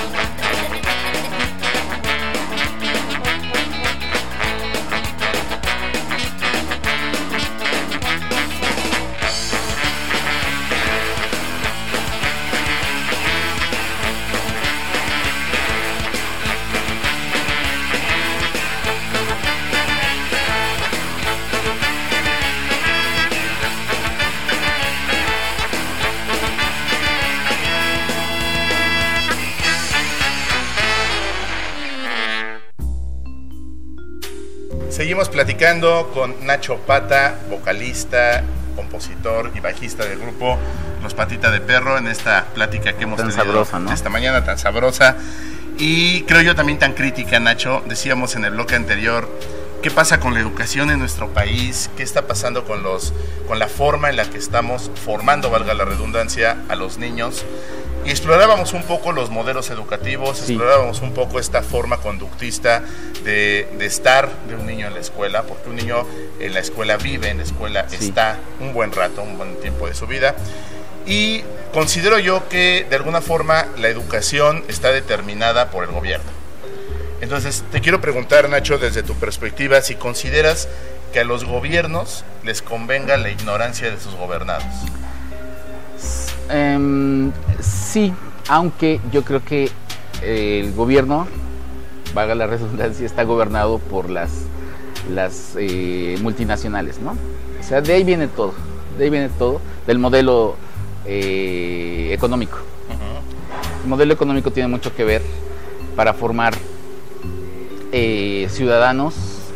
Seguimos platicando con Nacho Pata, vocalista, compositor y bajista del grupo Los Patita de Perro, en esta plática que hemos tan tenido sabrosa, ¿no? esta mañana tan sabrosa y creo yo también tan crítica, Nacho. Decíamos en el bloque anterior, ¿qué pasa con la educación en nuestro país? ¿Qué está pasando con los, con la forma en la que estamos formando, valga la redundancia, a los niños? Y explorábamos un poco los modelos educativos, sí. explorábamos un poco esta forma conductista de, de estar de un niño en la escuela, porque un niño en la escuela vive, en la escuela sí. está un buen rato, un buen tiempo de su vida. Y considero yo que de alguna forma la educación está determinada por el gobierno. Entonces te quiero preguntar, Nacho, desde tu perspectiva, si consideras que a los gobiernos les convenga la ignorancia de sus gobernados. Um, sí, aunque yo creo que eh, el gobierno, valga la redundancia, está gobernado por las, las eh, multinacionales, ¿no? O sea, de ahí viene todo, de ahí viene todo, del modelo eh, económico. Uh-huh. El modelo económico tiene mucho que ver para formar eh, ciudadanos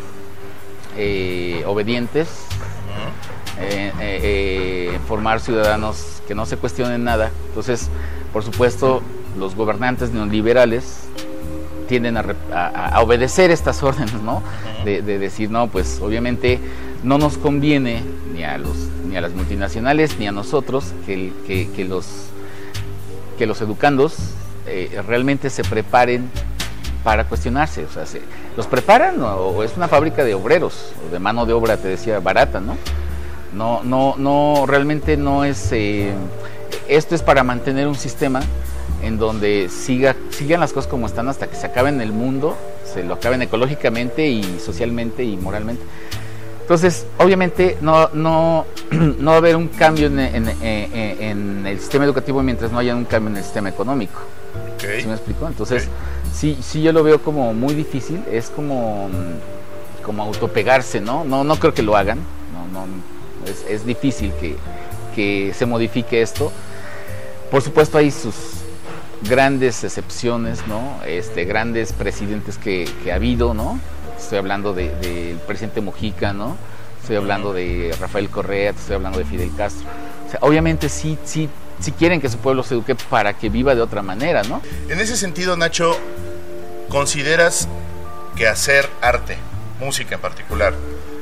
eh, obedientes, uh-huh. eh, eh, eh, formar ciudadanos que no se cuestionen nada. Entonces, por supuesto, los gobernantes neoliberales tienden a, a, a obedecer estas órdenes, ¿no? De, de decir, no, pues obviamente no nos conviene ni a los ni a las multinacionales ni a nosotros que, que, que los que los educandos eh, realmente se preparen para cuestionarse. O sea, se, los preparan o, o es una fábrica de obreros o de mano de obra, te decía, barata, ¿no? No, no, no, realmente no es, eh, esto es para mantener un sistema en donde siga, sigan las cosas como están hasta que se acaben el mundo, se lo acaben ecológicamente y socialmente y moralmente. Entonces, obviamente, no, no, no va a haber un cambio en, en, en, en el sistema educativo mientras no haya un cambio en el sistema económico. Okay. ¿Sí me explico? Entonces, Okay. sí, sí yo lo veo como muy difícil, es como, como autopegarse, ¿no? No, no creo que lo hagan, no, no, es, es difícil que, que se modifique esto. Por supuesto hay sus grandes excepciones, ¿no? Este, grandes presidentes que, que ha habido, ¿no? Estoy hablando del de, de presidente Mujica, ¿no? Estoy hablando de Rafael Correa, estoy hablando de Fidel Castro. O sea, obviamente sí, sí, sí quieren que su pueblo se eduque para que viva de otra manera, ¿no? En ese sentido, Nacho, ¿consideras que hacer arte, música en particular,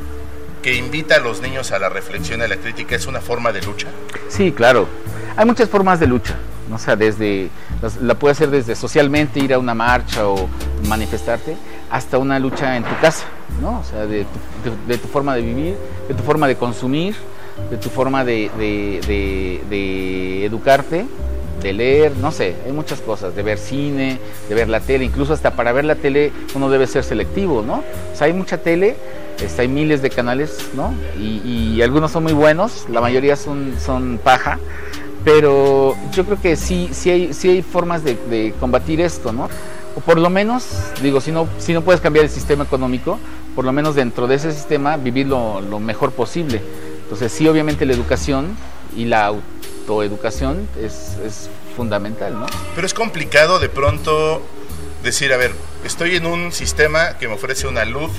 que invita a los niños a la reflexión y a la crítica, es una forma de lucha? Sí, claro. Hay muchas formas de lucha, ¿no? O sea, desde, la puedes hacer desde socialmente, ir a una marcha o manifestarte, hasta una lucha en tu casa, ¿no? O sea, de tu, de, de tu forma de vivir, de tu forma de consumir, de tu forma de, de, de, de educarte, de leer, no sé, hay muchas cosas, de ver cine, de ver la tele, incluso hasta para ver la tele uno debe ser selectivo, ¿no? O sea, hay mucha tele, este, hay miles de canales, ¿no? Y, y algunos son muy buenos, la mayoría son, son paja, pero yo creo que sí, sí hay, sí hay formas de, de combatir esto, ¿no? O por lo menos, digo, si no, si no puedes cambiar el sistema económico, por lo menos dentro de ese sistema vivir lo, lo mejor posible. Entonces sí, obviamente la educación y la autoeducación es, es fundamental, ¿no? Pero es complicado de pronto decir, a ver, estoy en un sistema que me ofrece una luz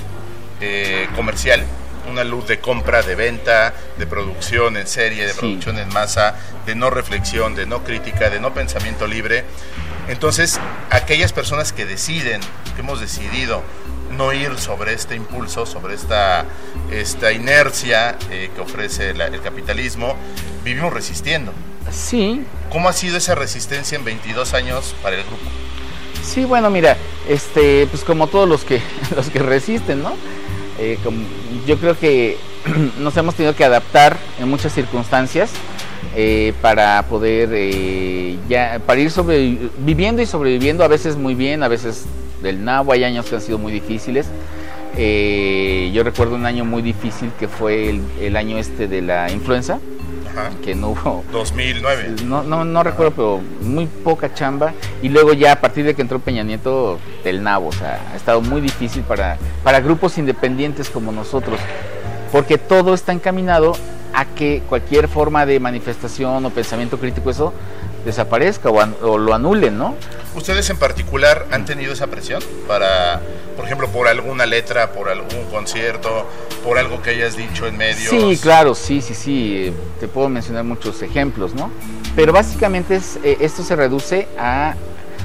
eh, comercial, una luz de compra, de venta, de producción en serie, de Sí. producción en masa, de no reflexión, de no crítica, de no pensamiento libre. Entonces, aquellas personas que deciden, que hemos decidido no ir sobre este impulso, sobre esta, esta inercia eh, que ofrece la, el capitalismo, vivimos resistiendo. Sí. ¿Cómo ha sido esa resistencia en veintidós años para el grupo? Sí, bueno, mira, este, pues como todos los que, los que resisten, ¿no? Eh, como, yo creo que nos hemos tenido que adaptar en muchas circunstancias eh, para poder eh, ya, para ir sobreviviendo y sobreviviendo, a veces muy bien, a veces del nabo. Hay años que han sido muy difíciles. Eh, yo recuerdo un año muy difícil que fue el, el año este de la influenza. Ajá. Que no hubo dos mil nueve. No, no, no recuerdo, pero muy poca chamba. Y luego ya a partir de que entró Peña Nieto, del nabo. O sea, ha estado muy difícil para, para grupos independientes como nosotros, porque todo está encaminado a que cualquier forma de manifestación o pensamiento crítico, eso desaparezca o, an, o lo anulen, ¿no? ¿Ustedes en particular han tenido esa presión para, por ejemplo, por alguna letra, por algún concierto, por algo que hayas dicho en medios? Sí, claro, sí, sí, sí, te puedo mencionar muchos ejemplos, ¿no? Pero básicamente es, eh, esto se reduce a,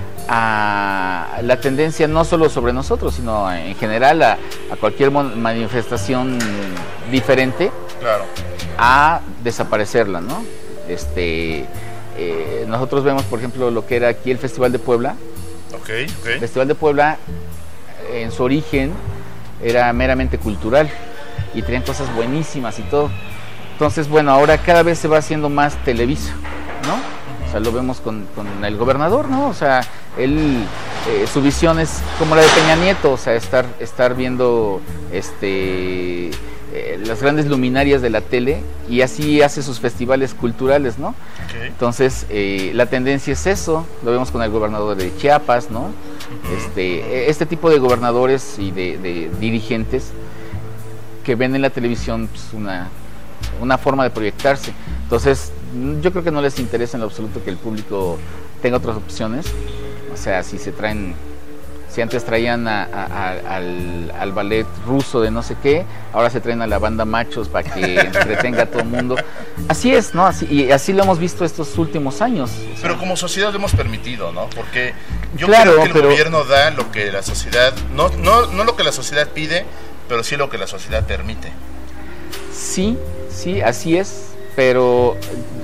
a la tendencia no solo sobre nosotros, sino en general a, a cualquier manifestación diferente, claro, a desaparecerla, ¿no? Este... Eh, nosotros vemos, por ejemplo, lo que era aquí el Festival de Puebla. Okay, okay. El Festival de Puebla, en su origen, era meramente cultural y tenían cosas buenísimas y todo. Entonces, bueno, ahora cada vez se va haciendo más Televisa, ¿no? O sea, lo vemos con, con el gobernador, ¿no? O sea, él, eh, su visión es como la de Peña Nieto, o sea, estar, estar viendo este... las grandes luminarias de la tele, y así hace sus festivales culturales, ¿no? Okay. Entonces, eh, la tendencia es eso, lo vemos con el gobernador de Chiapas, ¿no? Uh-huh. Este, este tipo de gobernadores y de, de dirigentes que ven en la televisión pues, una, una forma de proyectarse. Entonces, yo creo que no les interesa en lo absoluto que el público tenga otras opciones. O sea, si se traen... Si antes traían a, a, a, al, al ballet ruso de no sé qué, ahora se traen a la banda Machos para que entretenga a todo el mundo. Así es, ¿no? Así, y así lo hemos visto estos últimos años. O sea, pero como sociedad lo hemos permitido, ¿no? Porque yo claro, creo que el pero... gobierno da lo que la sociedad, no, no, no lo que la sociedad pide, pero sí lo que la sociedad permite. Sí, sí, así es, pero,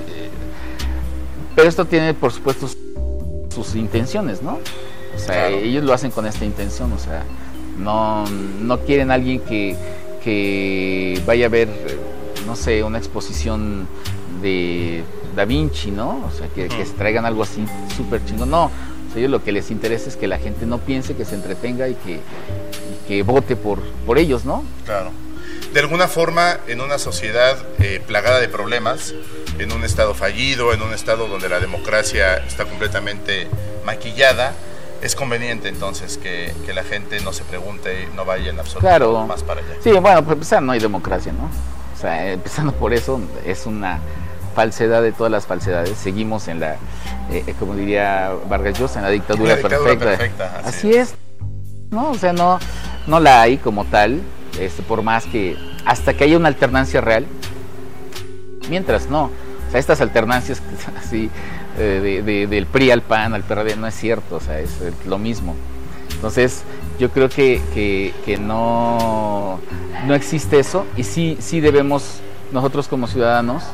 pero esto tiene, por supuesto, sus intenciones, ¿no? O sea, claro, ellos lo hacen con esta intención, o sea, no, no quieren a alguien que, que vaya a ver, no sé, una exposición de Da Vinci, ¿no? O sea, que, que se traigan algo así súper chingón. No, o sea, ellos lo que les interesa es que la gente no piense, que se entretenga y que, y que vote por, por ellos, ¿no? Claro. de alguna forma en una sociedad eh, plagada de problemas, en un estado fallido, en un estado donde la democracia está completamente maquillada, es conveniente entonces que, que la gente no se pregunte y no vaya en absoluto claro. más para allá. Sí, bueno, para empezar no hay democracia, ¿no? O sea, empezando por eso, es una falsedad de todas las falsedades. Seguimos en la, eh, como diría Vargas Llosa, en la dictadura, la dictadura perfecta. perfecta. Así, así es. es, ¿no? O sea, no, no la hay como tal, este, por más que, hasta que haya una alternancia real, mientras no. O sea, estas alternancias así, eh, de, de, del P R I al P A N, al P R D, no es cierto, o sea, es lo mismo. Entonces, yo creo que, que, que no, no existe eso, y sí, sí debemos nosotros como ciudadanos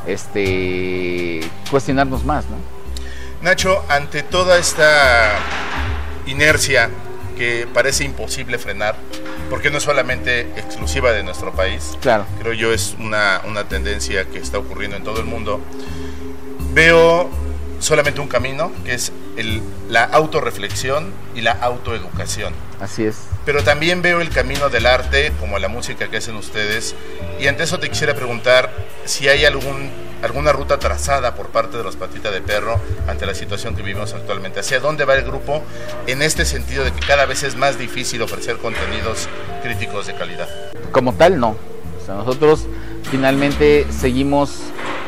este, cuestionarnos más, ¿no? Nacho, ante toda esta inercia que parece imposible frenar, porque no es solamente exclusiva de nuestro país, claro. creo yo es una, una tendencia que está ocurriendo en todo el mundo, veo solamente un camino, que es el, la autorreflexión y la autoeducación. Así es. Pero también veo el camino del arte, como la música que hacen ustedes, y ante eso te quisiera preguntar si hay algún, alguna ruta trazada por parte de los Patita de Perro ante la situación que vivimos actualmente. ¿Hacia dónde va el grupo en este sentido de que cada vez es más difícil ofrecer contenidos críticos de calidad? Como tal, no. O sea, nosotros finalmente seguimos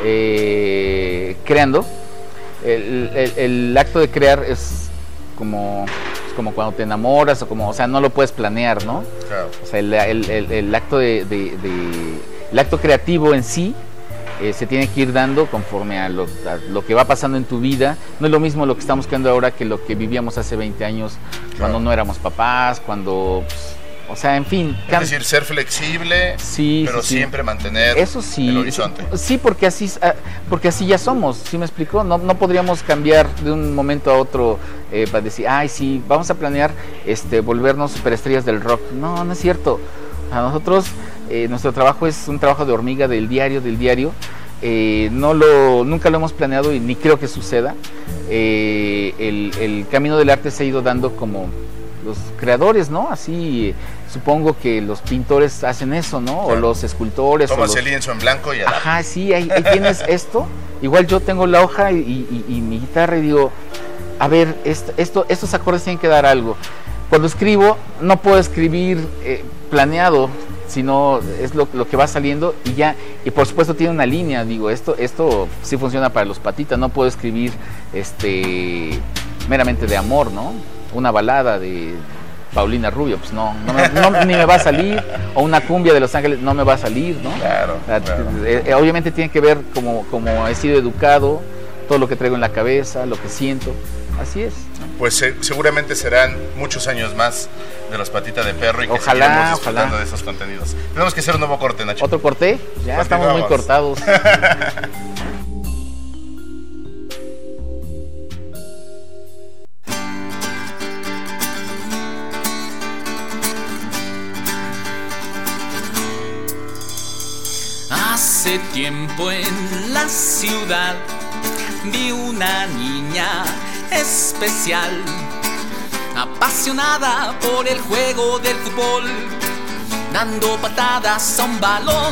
eh, creando. El, el, el acto de crear es como, es como cuando te enamoras, o como, o sea, no lo puedes planear, ¿no? Claro. O sea, el, el, el, el acto de, de, de el acto creativo en sí eh, se tiene que ir dando conforme a lo, a lo que va pasando en tu vida. No es lo mismo lo que estamos creando ahora que lo que vivíamos hace veinte años, claro. Cuando no éramos papás, cuando, pues, o sea, en fin. Es decir, ser flexible, sí, pero sí, siempre sí. mantener Eso sí, el horizonte. Sí, porque así, porque así ya somos, ¿sí me explicó? No, no podríamos cambiar de un momento a otro eh, para decir, ay, sí, vamos a planear este, volvernos superestrellas del rock. No, no es cierto. A nosotros, eh, nuestro trabajo es un trabajo de hormiga del diario, del diario. Eh, no lo, nunca lo hemos planeado y ni creo que suceda. Eh, el, el camino del arte se ha ido dando como los creadores, ¿no? Así, eh, supongo que los pintores hacen eso, ¿no? Claro. O los escultores. Tomas o los... el lienzo en blanco y adapta. Ajá, sí, ahí, ahí tienes esto. Igual yo tengo la hoja y, y, y mi guitarra y digo, a ver, esto, esto, estos acordes tienen que dar algo. Cuando escribo, no puedo escribir eh, planeado, sino es lo, lo que va saliendo y ya, y por supuesto tiene una línea, digo, esto, esto sí funciona para los Patitas, no puedo escribir este meramente de amor, ¿no? Una balada de Paulina Rubio, pues no, no, me, no ni me va a salir, o una cumbia de Los Ángeles no me va a salir, ¿no? Claro, o sea, claro. Eh, obviamente tiene que ver como, como he sido educado, todo lo que traigo en la cabeza, lo que siento, así es, ¿no? Pues eh, seguramente serán muchos años más de los Patita de Perro y que ojalá, seguiremos disfrutando ojalá. de esos contenidos. Tenemos que hacer un nuevo corte, Nacho. ¿Otro corte? Ya estamos muy cortados. Hace tiempo en la ciudad vi una niña especial, apasionada por el juego del fútbol, dando patadas a un balón.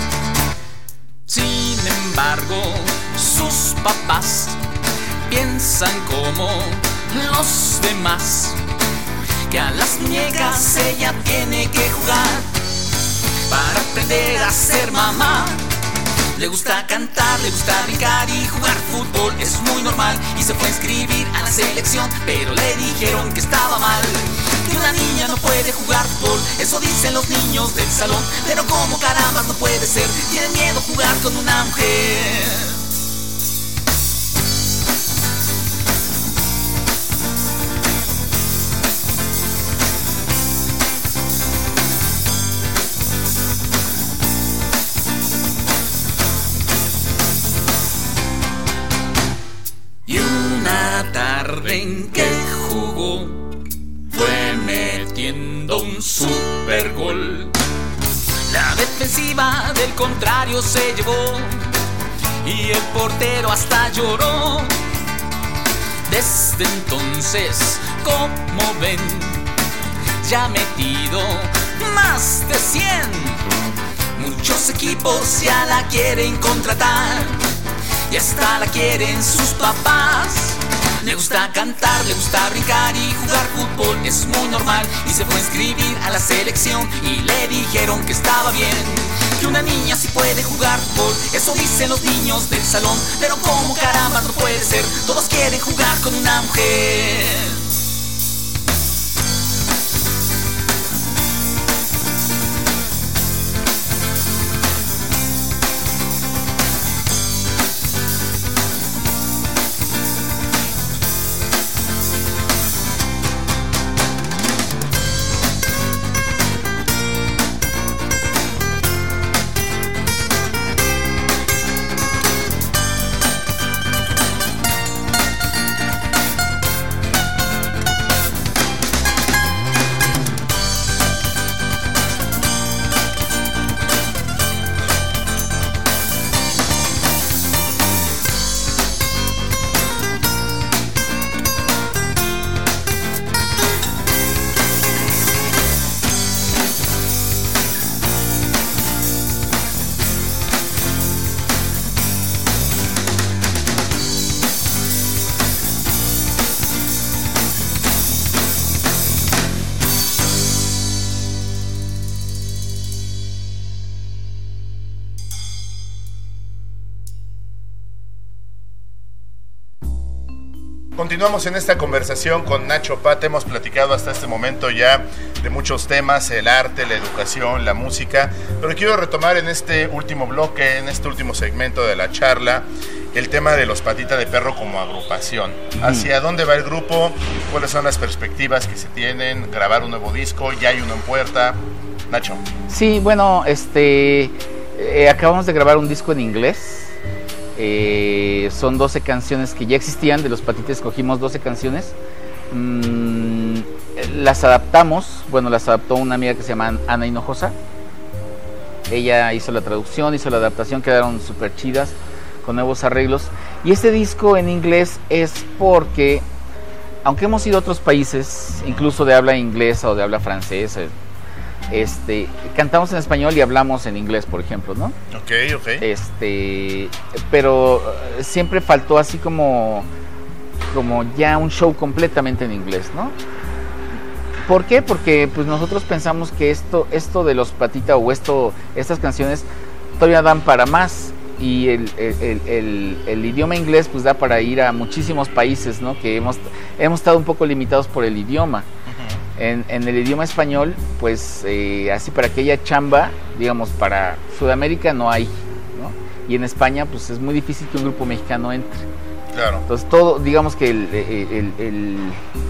Sin embargo, sus papás piensan como los demás, que a las muñecas ella tiene que jugar para aprender a ser mamá. Le gusta cantar, le gusta brincar y jugar fútbol, es muy normal. Y se fue a inscribir a la selección, pero le dijeron que estaba mal, que una niña no puede jugar fútbol, eso dicen los niños del salón. Pero como carambas no puede ser, tienen miedo a jugar con una mujer. En que jugó fue metiendo un super gol. La defensiva del contrario se llevó y el portero hasta lloró. Desde entonces, como ven, ya ha metido más de cien muchos equipos ya la quieren contratar y hasta la quieren sus papás. Le gusta cantar, le gusta brincar y jugar fútbol, es muy normal. Y se fue a inscribir a la selección y le dijeron que estaba bien, que una niña sí puede jugar fútbol, eso dicen los niños del salón. Pero como caramba no puede ser, todos quieren jugar con una mujer. Continuamos en esta conversación con Nacho Pata. Hemos platicado hasta este momento ya de muchos temas, el arte, la educación, la música, pero quiero retomar en este último bloque, en este último segmento de la charla, el tema de los Patita de Perro como agrupación. ¿Hacia dónde va el grupo? ¿Cuáles son las perspectivas que se tienen? ¿Grabar un nuevo disco? ¿Ya hay uno en puerta? Nacho. Sí, bueno, este eh, acabamos de grabar un disco en inglés. Eh, son doce canciones que ya existían, de los Patitas escogimos doce canciones, mm, las adaptamos, bueno, las adaptó una amiga que se llama Ana Hinojosa, ella hizo la traducción, hizo la adaptación, quedaron súper chidas, con nuevos arreglos, y este disco en inglés es porque, aunque hemos ido a otros países, incluso de habla inglesa o de habla francesa, Este, cantamos en español y hablamos en inglés, por ejemplo, ¿no? Ok, ok. Este, pero siempre faltó así como, como ya un show completamente en inglés, ¿no? ¿Por qué? Porque pues nosotros pensamos que esto, esto de los Patita o esto, estas canciones todavía dan para más, y el, el, el, el, el idioma inglés pues da para ir a muchísimos países, ¿no? Que hemos, hemos estado un poco limitados por el idioma. En, en el idioma español, pues eh, así para aquella chamba, digamos, para Sudamérica no hay, ¿no? Y en España, pues es muy difícil que un grupo mexicano entre. Claro. Entonces todo, digamos que el, el, el,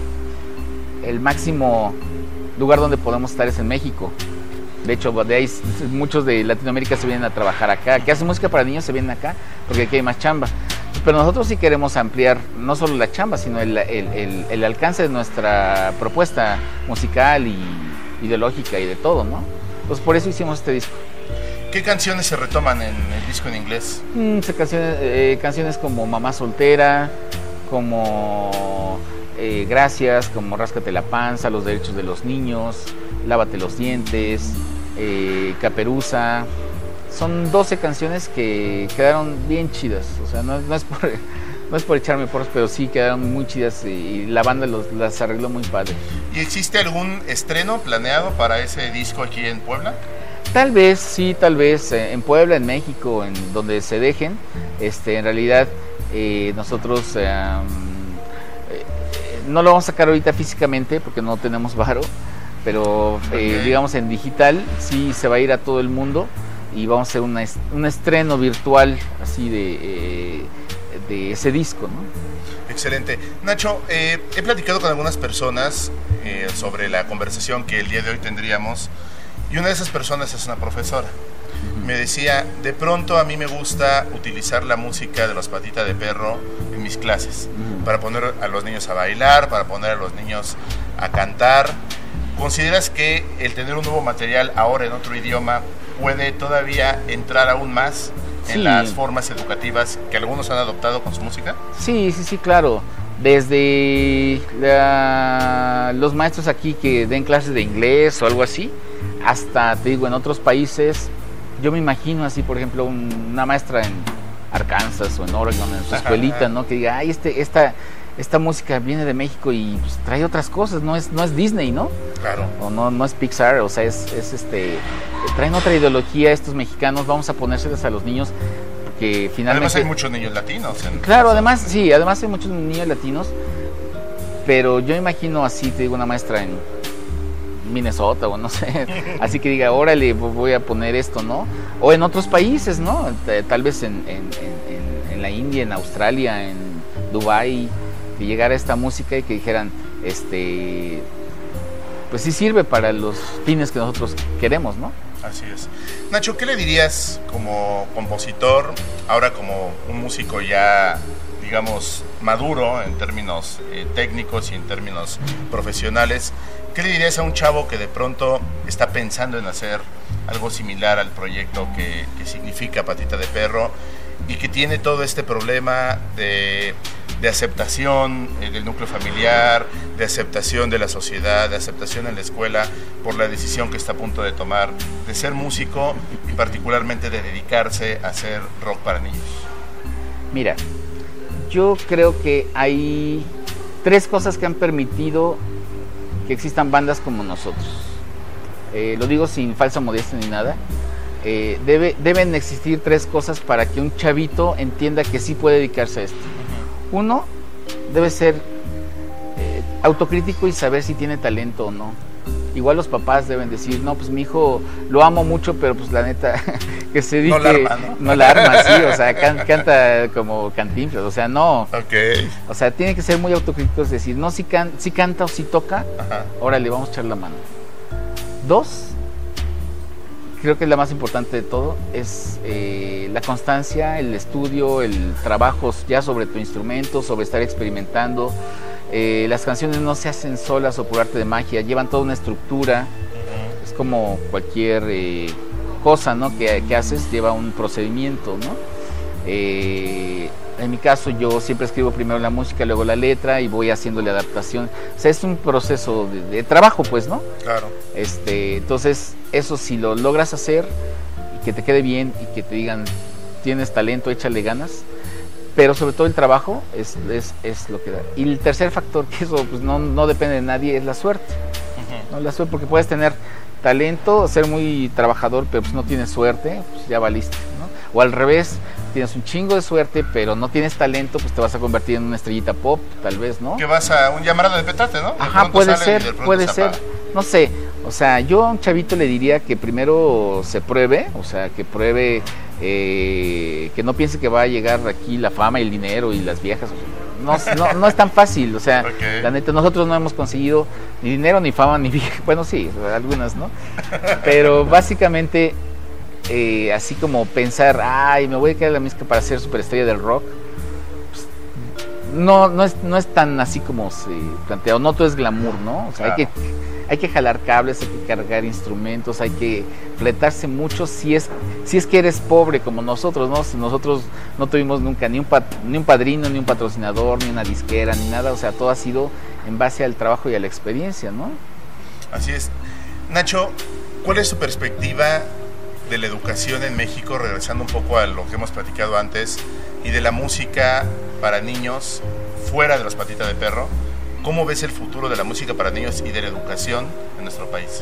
el máximo lugar donde podemos estar es en México. De hecho, de ahí muchos de Latinoamérica se vienen a trabajar acá. Que hacen música para niños se vienen acá, porque aquí hay más chamba. Pero nosotros sí queremos ampliar no solo la chamba, sino el, el, el, el alcance de nuestra propuesta musical y ideológica y de todo, ¿no? Pues por eso hicimos este disco. ¿Qué canciones se retoman en el disco en inglés? Mm, canciones, eh, canciones como Mamá Soltera, como eh, Gracias, como Ráscate la Panza, Los Derechos de los Niños, Lávate los Dientes, eh, Caperuza. Son doce canciones que quedaron bien chidas, o sea, no, no, es, por, no es por echarme porras, pero sí quedaron muy chidas y la banda los, las arregló muy padre. ¿Y existe algún estreno planeado para ese disco aquí en Puebla? Tal vez, sí, tal vez, eh, en Puebla, en México, en donde se dejen. Este, en realidad, eh, nosotros eh, eh, no lo vamos a sacar ahorita físicamente porque no tenemos varo, pero eh, okay. digamos en digital sí se va a ir a todo el mundo. Y vamos a hacer una, un estreno virtual así de, eh, de ese disco, ¿no? Excelente. Nacho, eh, he platicado con algunas personas eh, sobre la conversación que el día de hoy tendríamos, y una de esas personas es una profesora. Uh-huh. Me decía, de pronto a mí me gusta utilizar la música de los Patita de Perro en mis clases, uh-huh. para poner a los niños a bailar, para poner a los niños a cantar. ¿Consideras que el tener un nuevo material ahora en otro idioma puede todavía entrar aún más en sí. las formas educativas que algunos han adoptado con su música? Sí, sí, sí, claro. Desde la, los maestros aquí que den clases de inglés o algo así, hasta, te digo, en otros países, yo me imagino así, por ejemplo, un, una maestra en Arkansas o en Oregon, en su escuelita, ¿no? Que diga, ay, este, esta, esta música viene de México y pues, trae otras cosas, no es, no es Disney, ¿no? Claro. O no, no es Pixar, o sea, es, es este, traen otra ideología estos mexicanos, vamos a ponérselas a los niños, porque finalmente... Además hay muchos niños latinos. En claro, además, sí, además hay muchos niños latinos, pero yo imagino así, te digo, una maestra en Minnesota o no sé, así que diga, órale, voy a poner esto, ¿no? O en otros países, ¿no? Tal vez en, en, en, en la India, en Australia, en Dubái, que llegara esta música y que dijeran, este, pues sí sirve para los fines que nosotros queremos, ¿no? Así es. Nacho, ¿qué le dirías como compositor, ahora como un músico ya, digamos, maduro en términos eh, técnicos y en términos profesionales? ¿Qué le dirías a un chavo que de pronto está pensando en hacer algo similar al proyecto que, que significa Patita de Perro y que tiene todo este problema de, de aceptación eh, del núcleo familiar, de aceptación de la sociedad, de aceptación en la escuela por la decisión que está a punto de tomar de ser músico y particularmente de dedicarse a hacer rock para niños? Mira, yo creo que hay tres cosas que han permitido que existan bandas como nosotros. Eh, lo digo sin falsa modestia ni nada. Eh, debe, deben existir tres cosas para que un chavito entienda que sí puede dedicarse a esto. Uh-huh. Uno, debe ser eh, autocrítico y saber si tiene talento o no. Igual los papás deben decir, no, pues mi hijo lo amo mucho, pero pues la neta, que se dedique, no la arma, ¿no? No la arma, sí, o sea, can, canta como Cantinflas, o sea, no. Okay. O sea, tiene que ser muy autocrítico, es decir, no si, can, si canta o si toca, ajá, órale, vamos a echar la mano. Dos, creo que es la más importante de todo, es eh, la constancia, el estudio, el trabajo ya sobre tu instrumento, sobre estar experimentando. Eh, las canciones no se hacen solas o por arte de magia, llevan toda una estructura. Uh-huh. Es como cualquier eh, cosa, ¿no? que, que haces, lleva un procedimiento, ¿no? Eh, en mi caso yo siempre escribo primero la música, luego la letra y voy haciéndole adaptación. O sea, es un proceso de, de trabajo, pues, ¿no? Claro. Este, entonces, eso si lo logras hacer y que te quede bien y que te digan, tienes talento, échale ganas. Pero sobre todo el trabajo es, es, es lo que da. Y el tercer factor, que eso pues no, no depende de nadie, es la suerte. Uh-huh. ¿No? La suerte, porque puedes tener talento, ser muy trabajador, pero pues no tienes suerte, pues ya valiste, ¿no? O al revés, tienes un chingo de suerte, pero no tienes talento, pues te vas a convertir en una estrellita pop, tal vez, ¿no? Que vas a un llamarada de petate, ¿no? De Ajá, puede ser, puede ser. No sé, o sea, yo a un chavito le diría que primero se pruebe, o sea, que pruebe... Eh, que no piense que va a llegar aquí la fama y el dinero y las viejas. No, no, no es tan fácil, o sea, okay. La neta, nosotros no hemos conseguido ni dinero, ni fama, ni viejas. Bueno, sí, algunas, ¿no? Pero básicamente, eh, así como pensar, ay, me voy a quedar la música para ser superestrella del rock, pues, no, no, es, no es tan así como se plantea, no todo es glamour, ¿no? O sea, claro. hay que... Hay que jalar cables, hay que cargar instrumentos, hay que fletarse mucho si es si es que eres pobre como nosotros, ¿no? Si nosotros no tuvimos nunca ni un, pat, ni un padrino, ni un patrocinador, ni una disquera, ni nada. O sea, todo ha sido en base al trabajo y a la experiencia, ¿no? Así es. Nacho, ¿cuál es tu perspectiva de la educación en México, regresando un poco a lo que hemos platicado antes, y de la música para niños fuera de los Patitas de Perro? ¿Cómo ves el futuro de la música para niños y de la educación en nuestro país?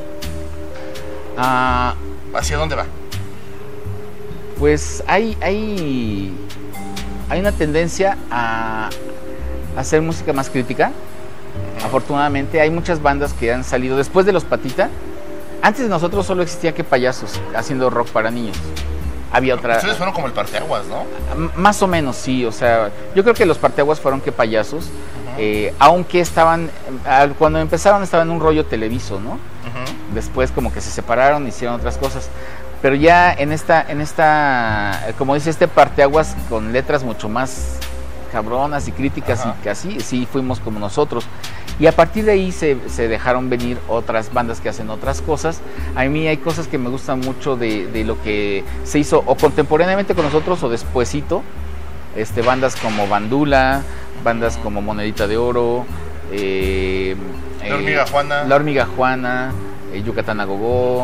Uh, ¿Hacia dónde va? Pues hay, hay, hay una tendencia a hacer música más crítica. Uh-huh. Afortunadamente hay muchas bandas que han salido después de los Patita. Antes de nosotros solo existía Que Payasos haciendo rock para niños. Había otra... Ustedes fueron como el Parteaguas, ¿no? Más o menos, sí. O sea, yo creo que los Parteaguas fueron Que Payasos. Eh, aunque estaban, cuando empezaron estaban en un rollo Televiso, ¿no? Uh-huh. Después como que se separaron, hicieron otras cosas, pero ya en esta, en esta, como dice este Parteaguas, con letras mucho más cabronas y críticas, uh-huh, y casi, sí fuimos como nosotros, y a partir de ahí se, se dejaron venir otras bandas que hacen otras cosas. A mí hay cosas que me gustan mucho de, de lo que se hizo o contemporáneamente con nosotros o despuesito, este, bandas como Bandula, bandas como Monedita de Oro, eh, La Hormiga Juana, La Hormiga Juana, eh, Yucatán a Gogó, uh-huh,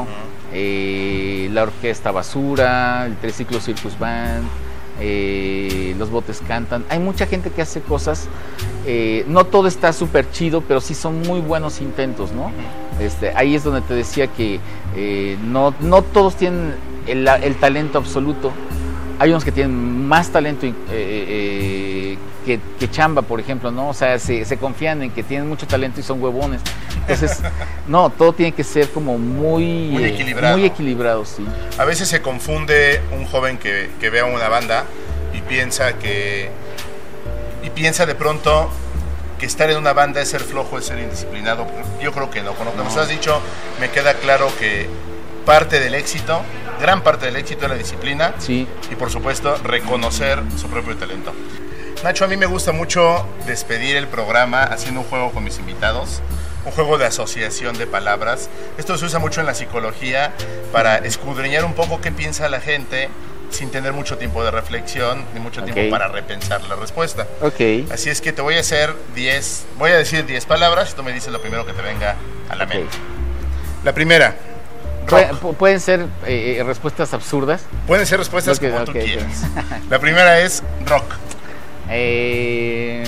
eh, la Orquesta Basura, el Triciclo Circus Band, eh, Los Botes Cantan. Hay mucha gente que hace cosas, eh, no todo está súper chido, pero sí son muy buenos intentos, ¿no? Este, ahí es donde te decía que eh, no, no todos tienen el, el talento absoluto. Hay unos que tienen más talento eh, eh, que, que chamba, por ejemplo, ¿no? O sea, se, se confían en que tienen mucho talento y son huevones. Entonces, no, todo tiene que ser como muy, muy equilibrado. Eh, muy equilibrado, sí. A veces se confunde un joven que, que vea una banda y piensa que y piensa de pronto que estar en una banda es ser flojo, es ser indisciplinado. Yo creo que no. Con lo que no. nos has dicho, me queda claro que parte del éxito, gran parte del éxito es la disciplina, sí. Y por supuesto reconocer su propio talento. Nacho, a mí me gusta mucho despedir el programa haciendo un juego con mis invitados, un juego de asociación de palabras. Esto se usa mucho en la psicología para escudriñar un poco qué piensa la gente sin tener mucho tiempo de reflexión ni mucho tiempo okay. para repensar la respuesta. Okay. Así es que te voy a hacer diez, voy a decir diez palabras y tú me dices lo primero que te venga a la okay. mente. La primera. Rock. ¿Pueden ser eh, respuestas absurdas? Pueden ser respuestas okay, como okay, tú quieras. Okay. La primera es rock. Eh,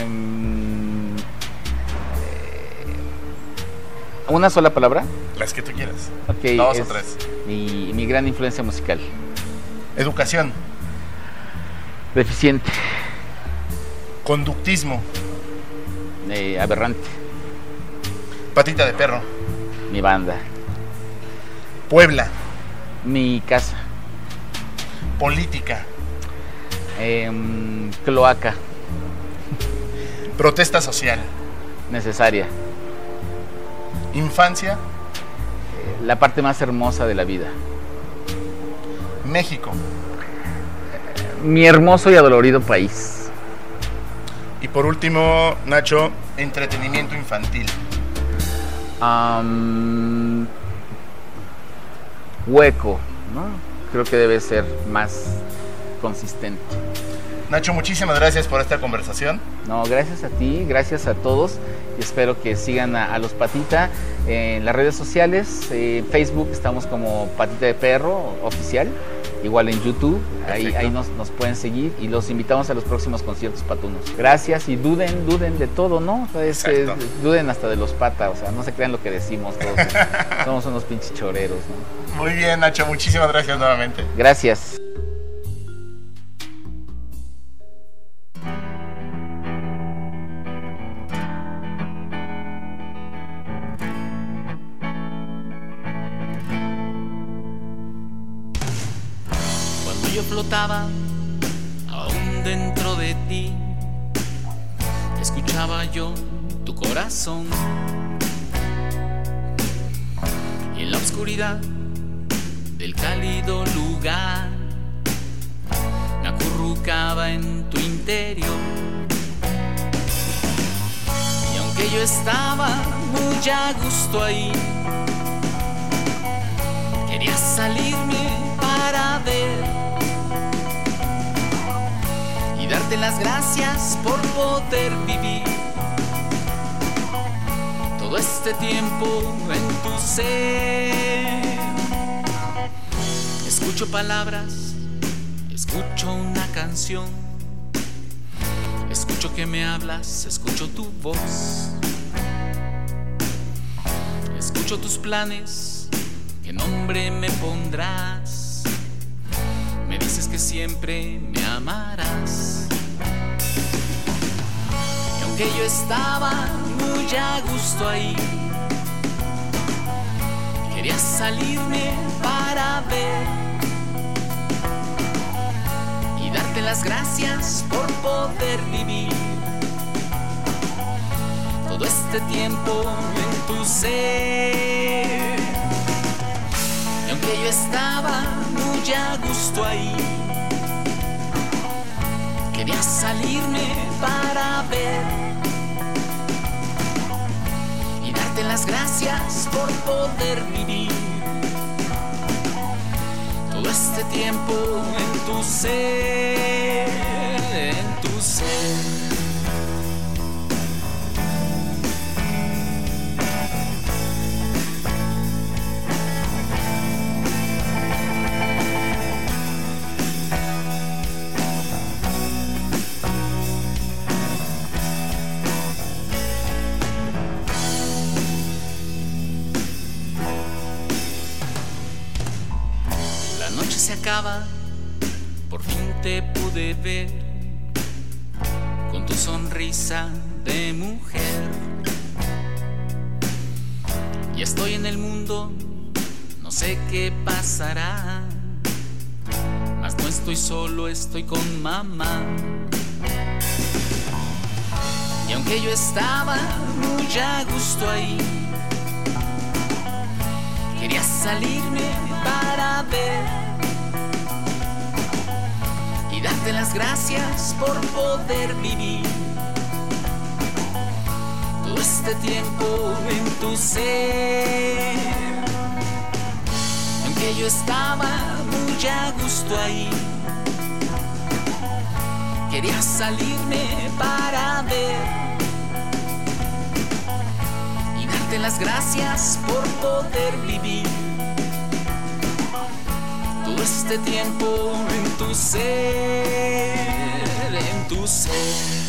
¿Una sola palabra? Las que tú quieras. Okay, Dos o tres. Mi, mi gran influencia musical. Educación. Deficiente. Conductismo. Eh, aberrante. Patita de perro. Mi banda. Puebla. Mi casa. Política. Eh, cloaca. Protesta social. Necesaria. Infancia. Eh, la parte más hermosa de la vida. México. Eh, mi hermoso y adolorido país. Y por último, Nacho, entretenimiento infantil. Um, hueco, ¿no? Creo que debe ser más consistente. Nacho, muchísimas gracias por esta conversación. No, gracias a ti, gracias a todos. Y espero que sigan a, a los Patita en las redes sociales. En eh, Facebook estamos como Patita de Perro Oficial. Igual en YouTube, ahí, ahí nos, nos pueden seguir y los invitamos a los próximos conciertos patunos. Gracias y duden, duden de todo, ¿no? Es, es, duden hasta de los patas, o sea, no se crean lo que decimos todos. Somos unos pinches choreros, ¿no? Muy bien, Nacho, muchísimas gracias nuevamente. Gracias. Yo flotaba aún dentro de ti, escuchaba yo tu corazón, y en la oscuridad del cálido lugar me acurrucaba en tu interior. Y aunque yo estaba muy a gusto ahí, quería salirme para ver y darte las gracias por poder vivir todo este tiempo en tu ser. Escucho palabras, escucho una canción, escucho que me hablas, escucho tu voz, escucho tus planes, qué nombre me pondrás. Me dices que siempre me amarás. Y aunque yo estaba muy a gusto ahí, quería salirme para ver y darte las gracias por poder vivir todo este tiempo en tu ser. Y aunque yo estaba muy a gusto ahí, quería salirme para ver y darte las gracias por poder vivir todo este tiempo en tu ser, en tu ser. esperaba, por fin te pude ver, con tu sonrisa de mujer. Y estoy en el mundo, no sé qué pasará, mas no estoy solo, estoy con mamá. Y aunque yo estaba muy a gusto ahí, quería salirme para ver y darte las gracias por poder vivir todo este tiempo en tu ser. Aunque yo estaba muy a gusto ahí, quería salirme para ver y darte las gracias por poder vivir todo este tiempo en tu ser, en tu ser.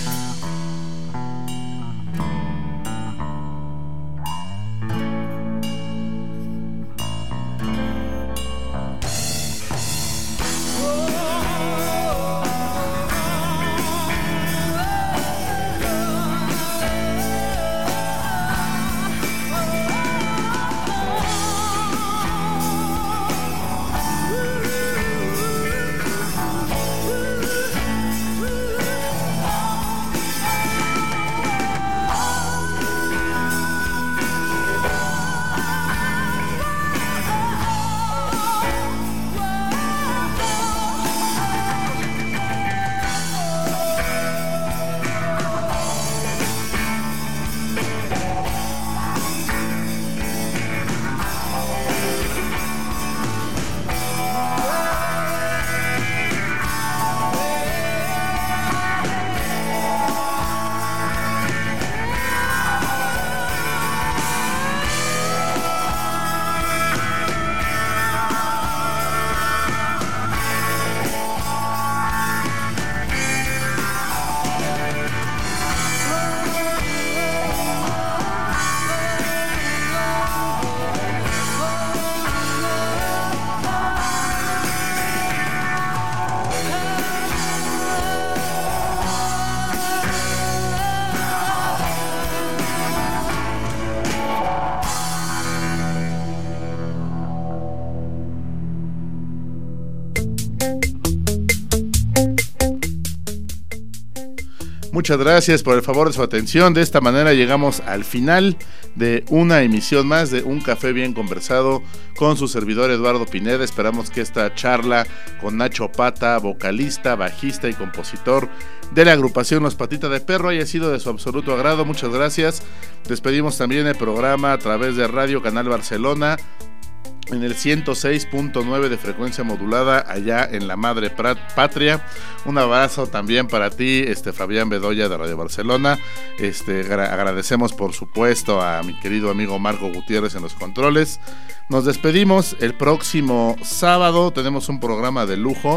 Muchas gracias por el favor de su atención. De esta manera llegamos al final de una emisión más de Un Café Bien Conversado con su servidor Eduardo Pineda. Esperamos que esta charla con Nacho Pata, vocalista, bajista y compositor de la agrupación Los Patitas de Perro, haya sido de su absoluto agrado. Muchas gracias. Despedimos también el programa a través de Radio Canal Barcelona en el ciento seis punto nueve de frecuencia modulada allá en la madre patria. Un abrazo también para ti, este Fabián Bedoya de Radio Barcelona. Este gra- agradecemos por supuesto a mi querido amigo Marco Gutiérrez en los controles. Nos despedimos el próximo sábado, tenemos un programa de lujo.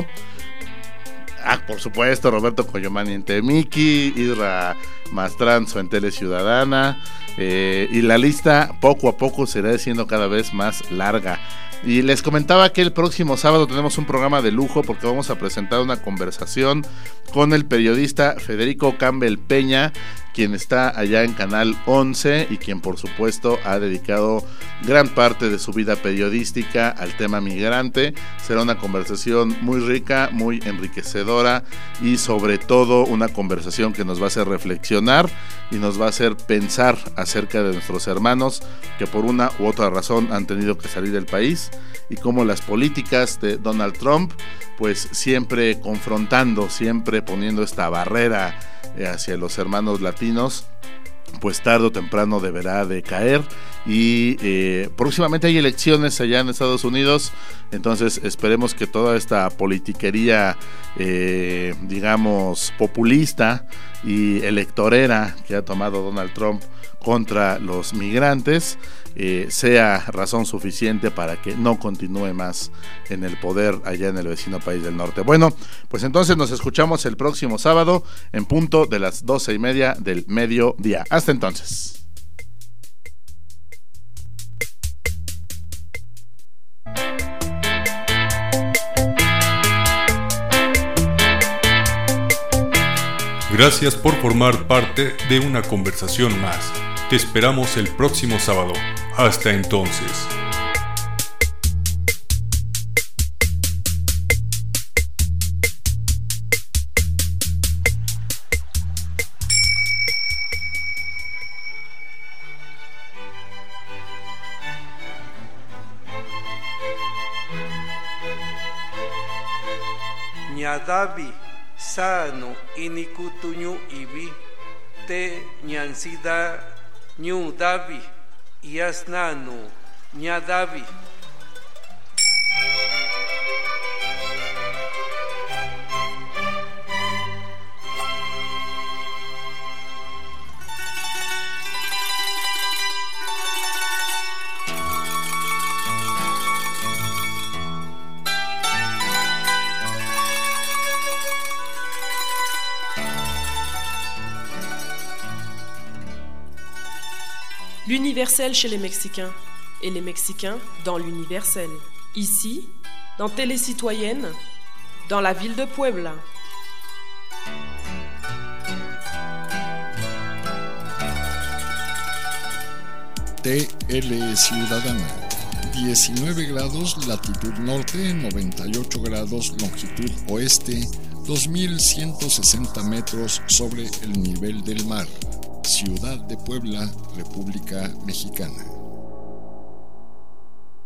Ah, por supuesto, Roberto Coyomani en Temiki, Isra Mastranzo en Tele Ciudadana, eh, y la lista poco a poco se irá siendo cada vez más larga. Y les comentaba que el próximo sábado tenemos un programa de lujo porque vamos a presentar una conversación con el periodista Federico Campbell Peña, quien está allá en Canal once y quien por supuesto ha dedicado gran parte de su vida periodística al tema migrante. Será una conversación muy rica, muy enriquecedora y sobre todo una conversación que nos va a hacer reflexionar y nos va a hacer pensar acerca de nuestros hermanos que por una u otra razón han tenido que salir del país y cómo las políticas de Donald Trump pues siempre confrontando, siempre poniendo esta barrera hacia los hermanos latinos, pues tarde o temprano deberá de caer. Y eh, próximamente hay elecciones allá en Estados Unidos, entonces esperemos que toda esta politiquería eh, digamos populista y electorera que ha tomado Donald Trump contra los migrantes eh, sea razón suficiente para que no continúe más en el poder allá en el vecino país del norte. Bueno, pues entonces nos escuchamos el próximo sábado en punto de las doce y media del mediodía. Hasta entonces. Gracias por formar parte de una conversación más. Te esperamos el próximo sábado. Hasta entonces. Ñadavi sano inikutuñu ibi te ñansida ñu davi yasnanu ñadavi. L'universel chez les Mexicains et les Mexicains dans l'universel. Ici, dans Télé Citoyenne, dans la ville de Puebla. T L Ciudadana, diecinueve grados latitud norte, noventa y ocho grados longitud oeste, dos mil ciento sesenta metros sobre el nivel del mar. Ciudad de Puebla, República Mexicana.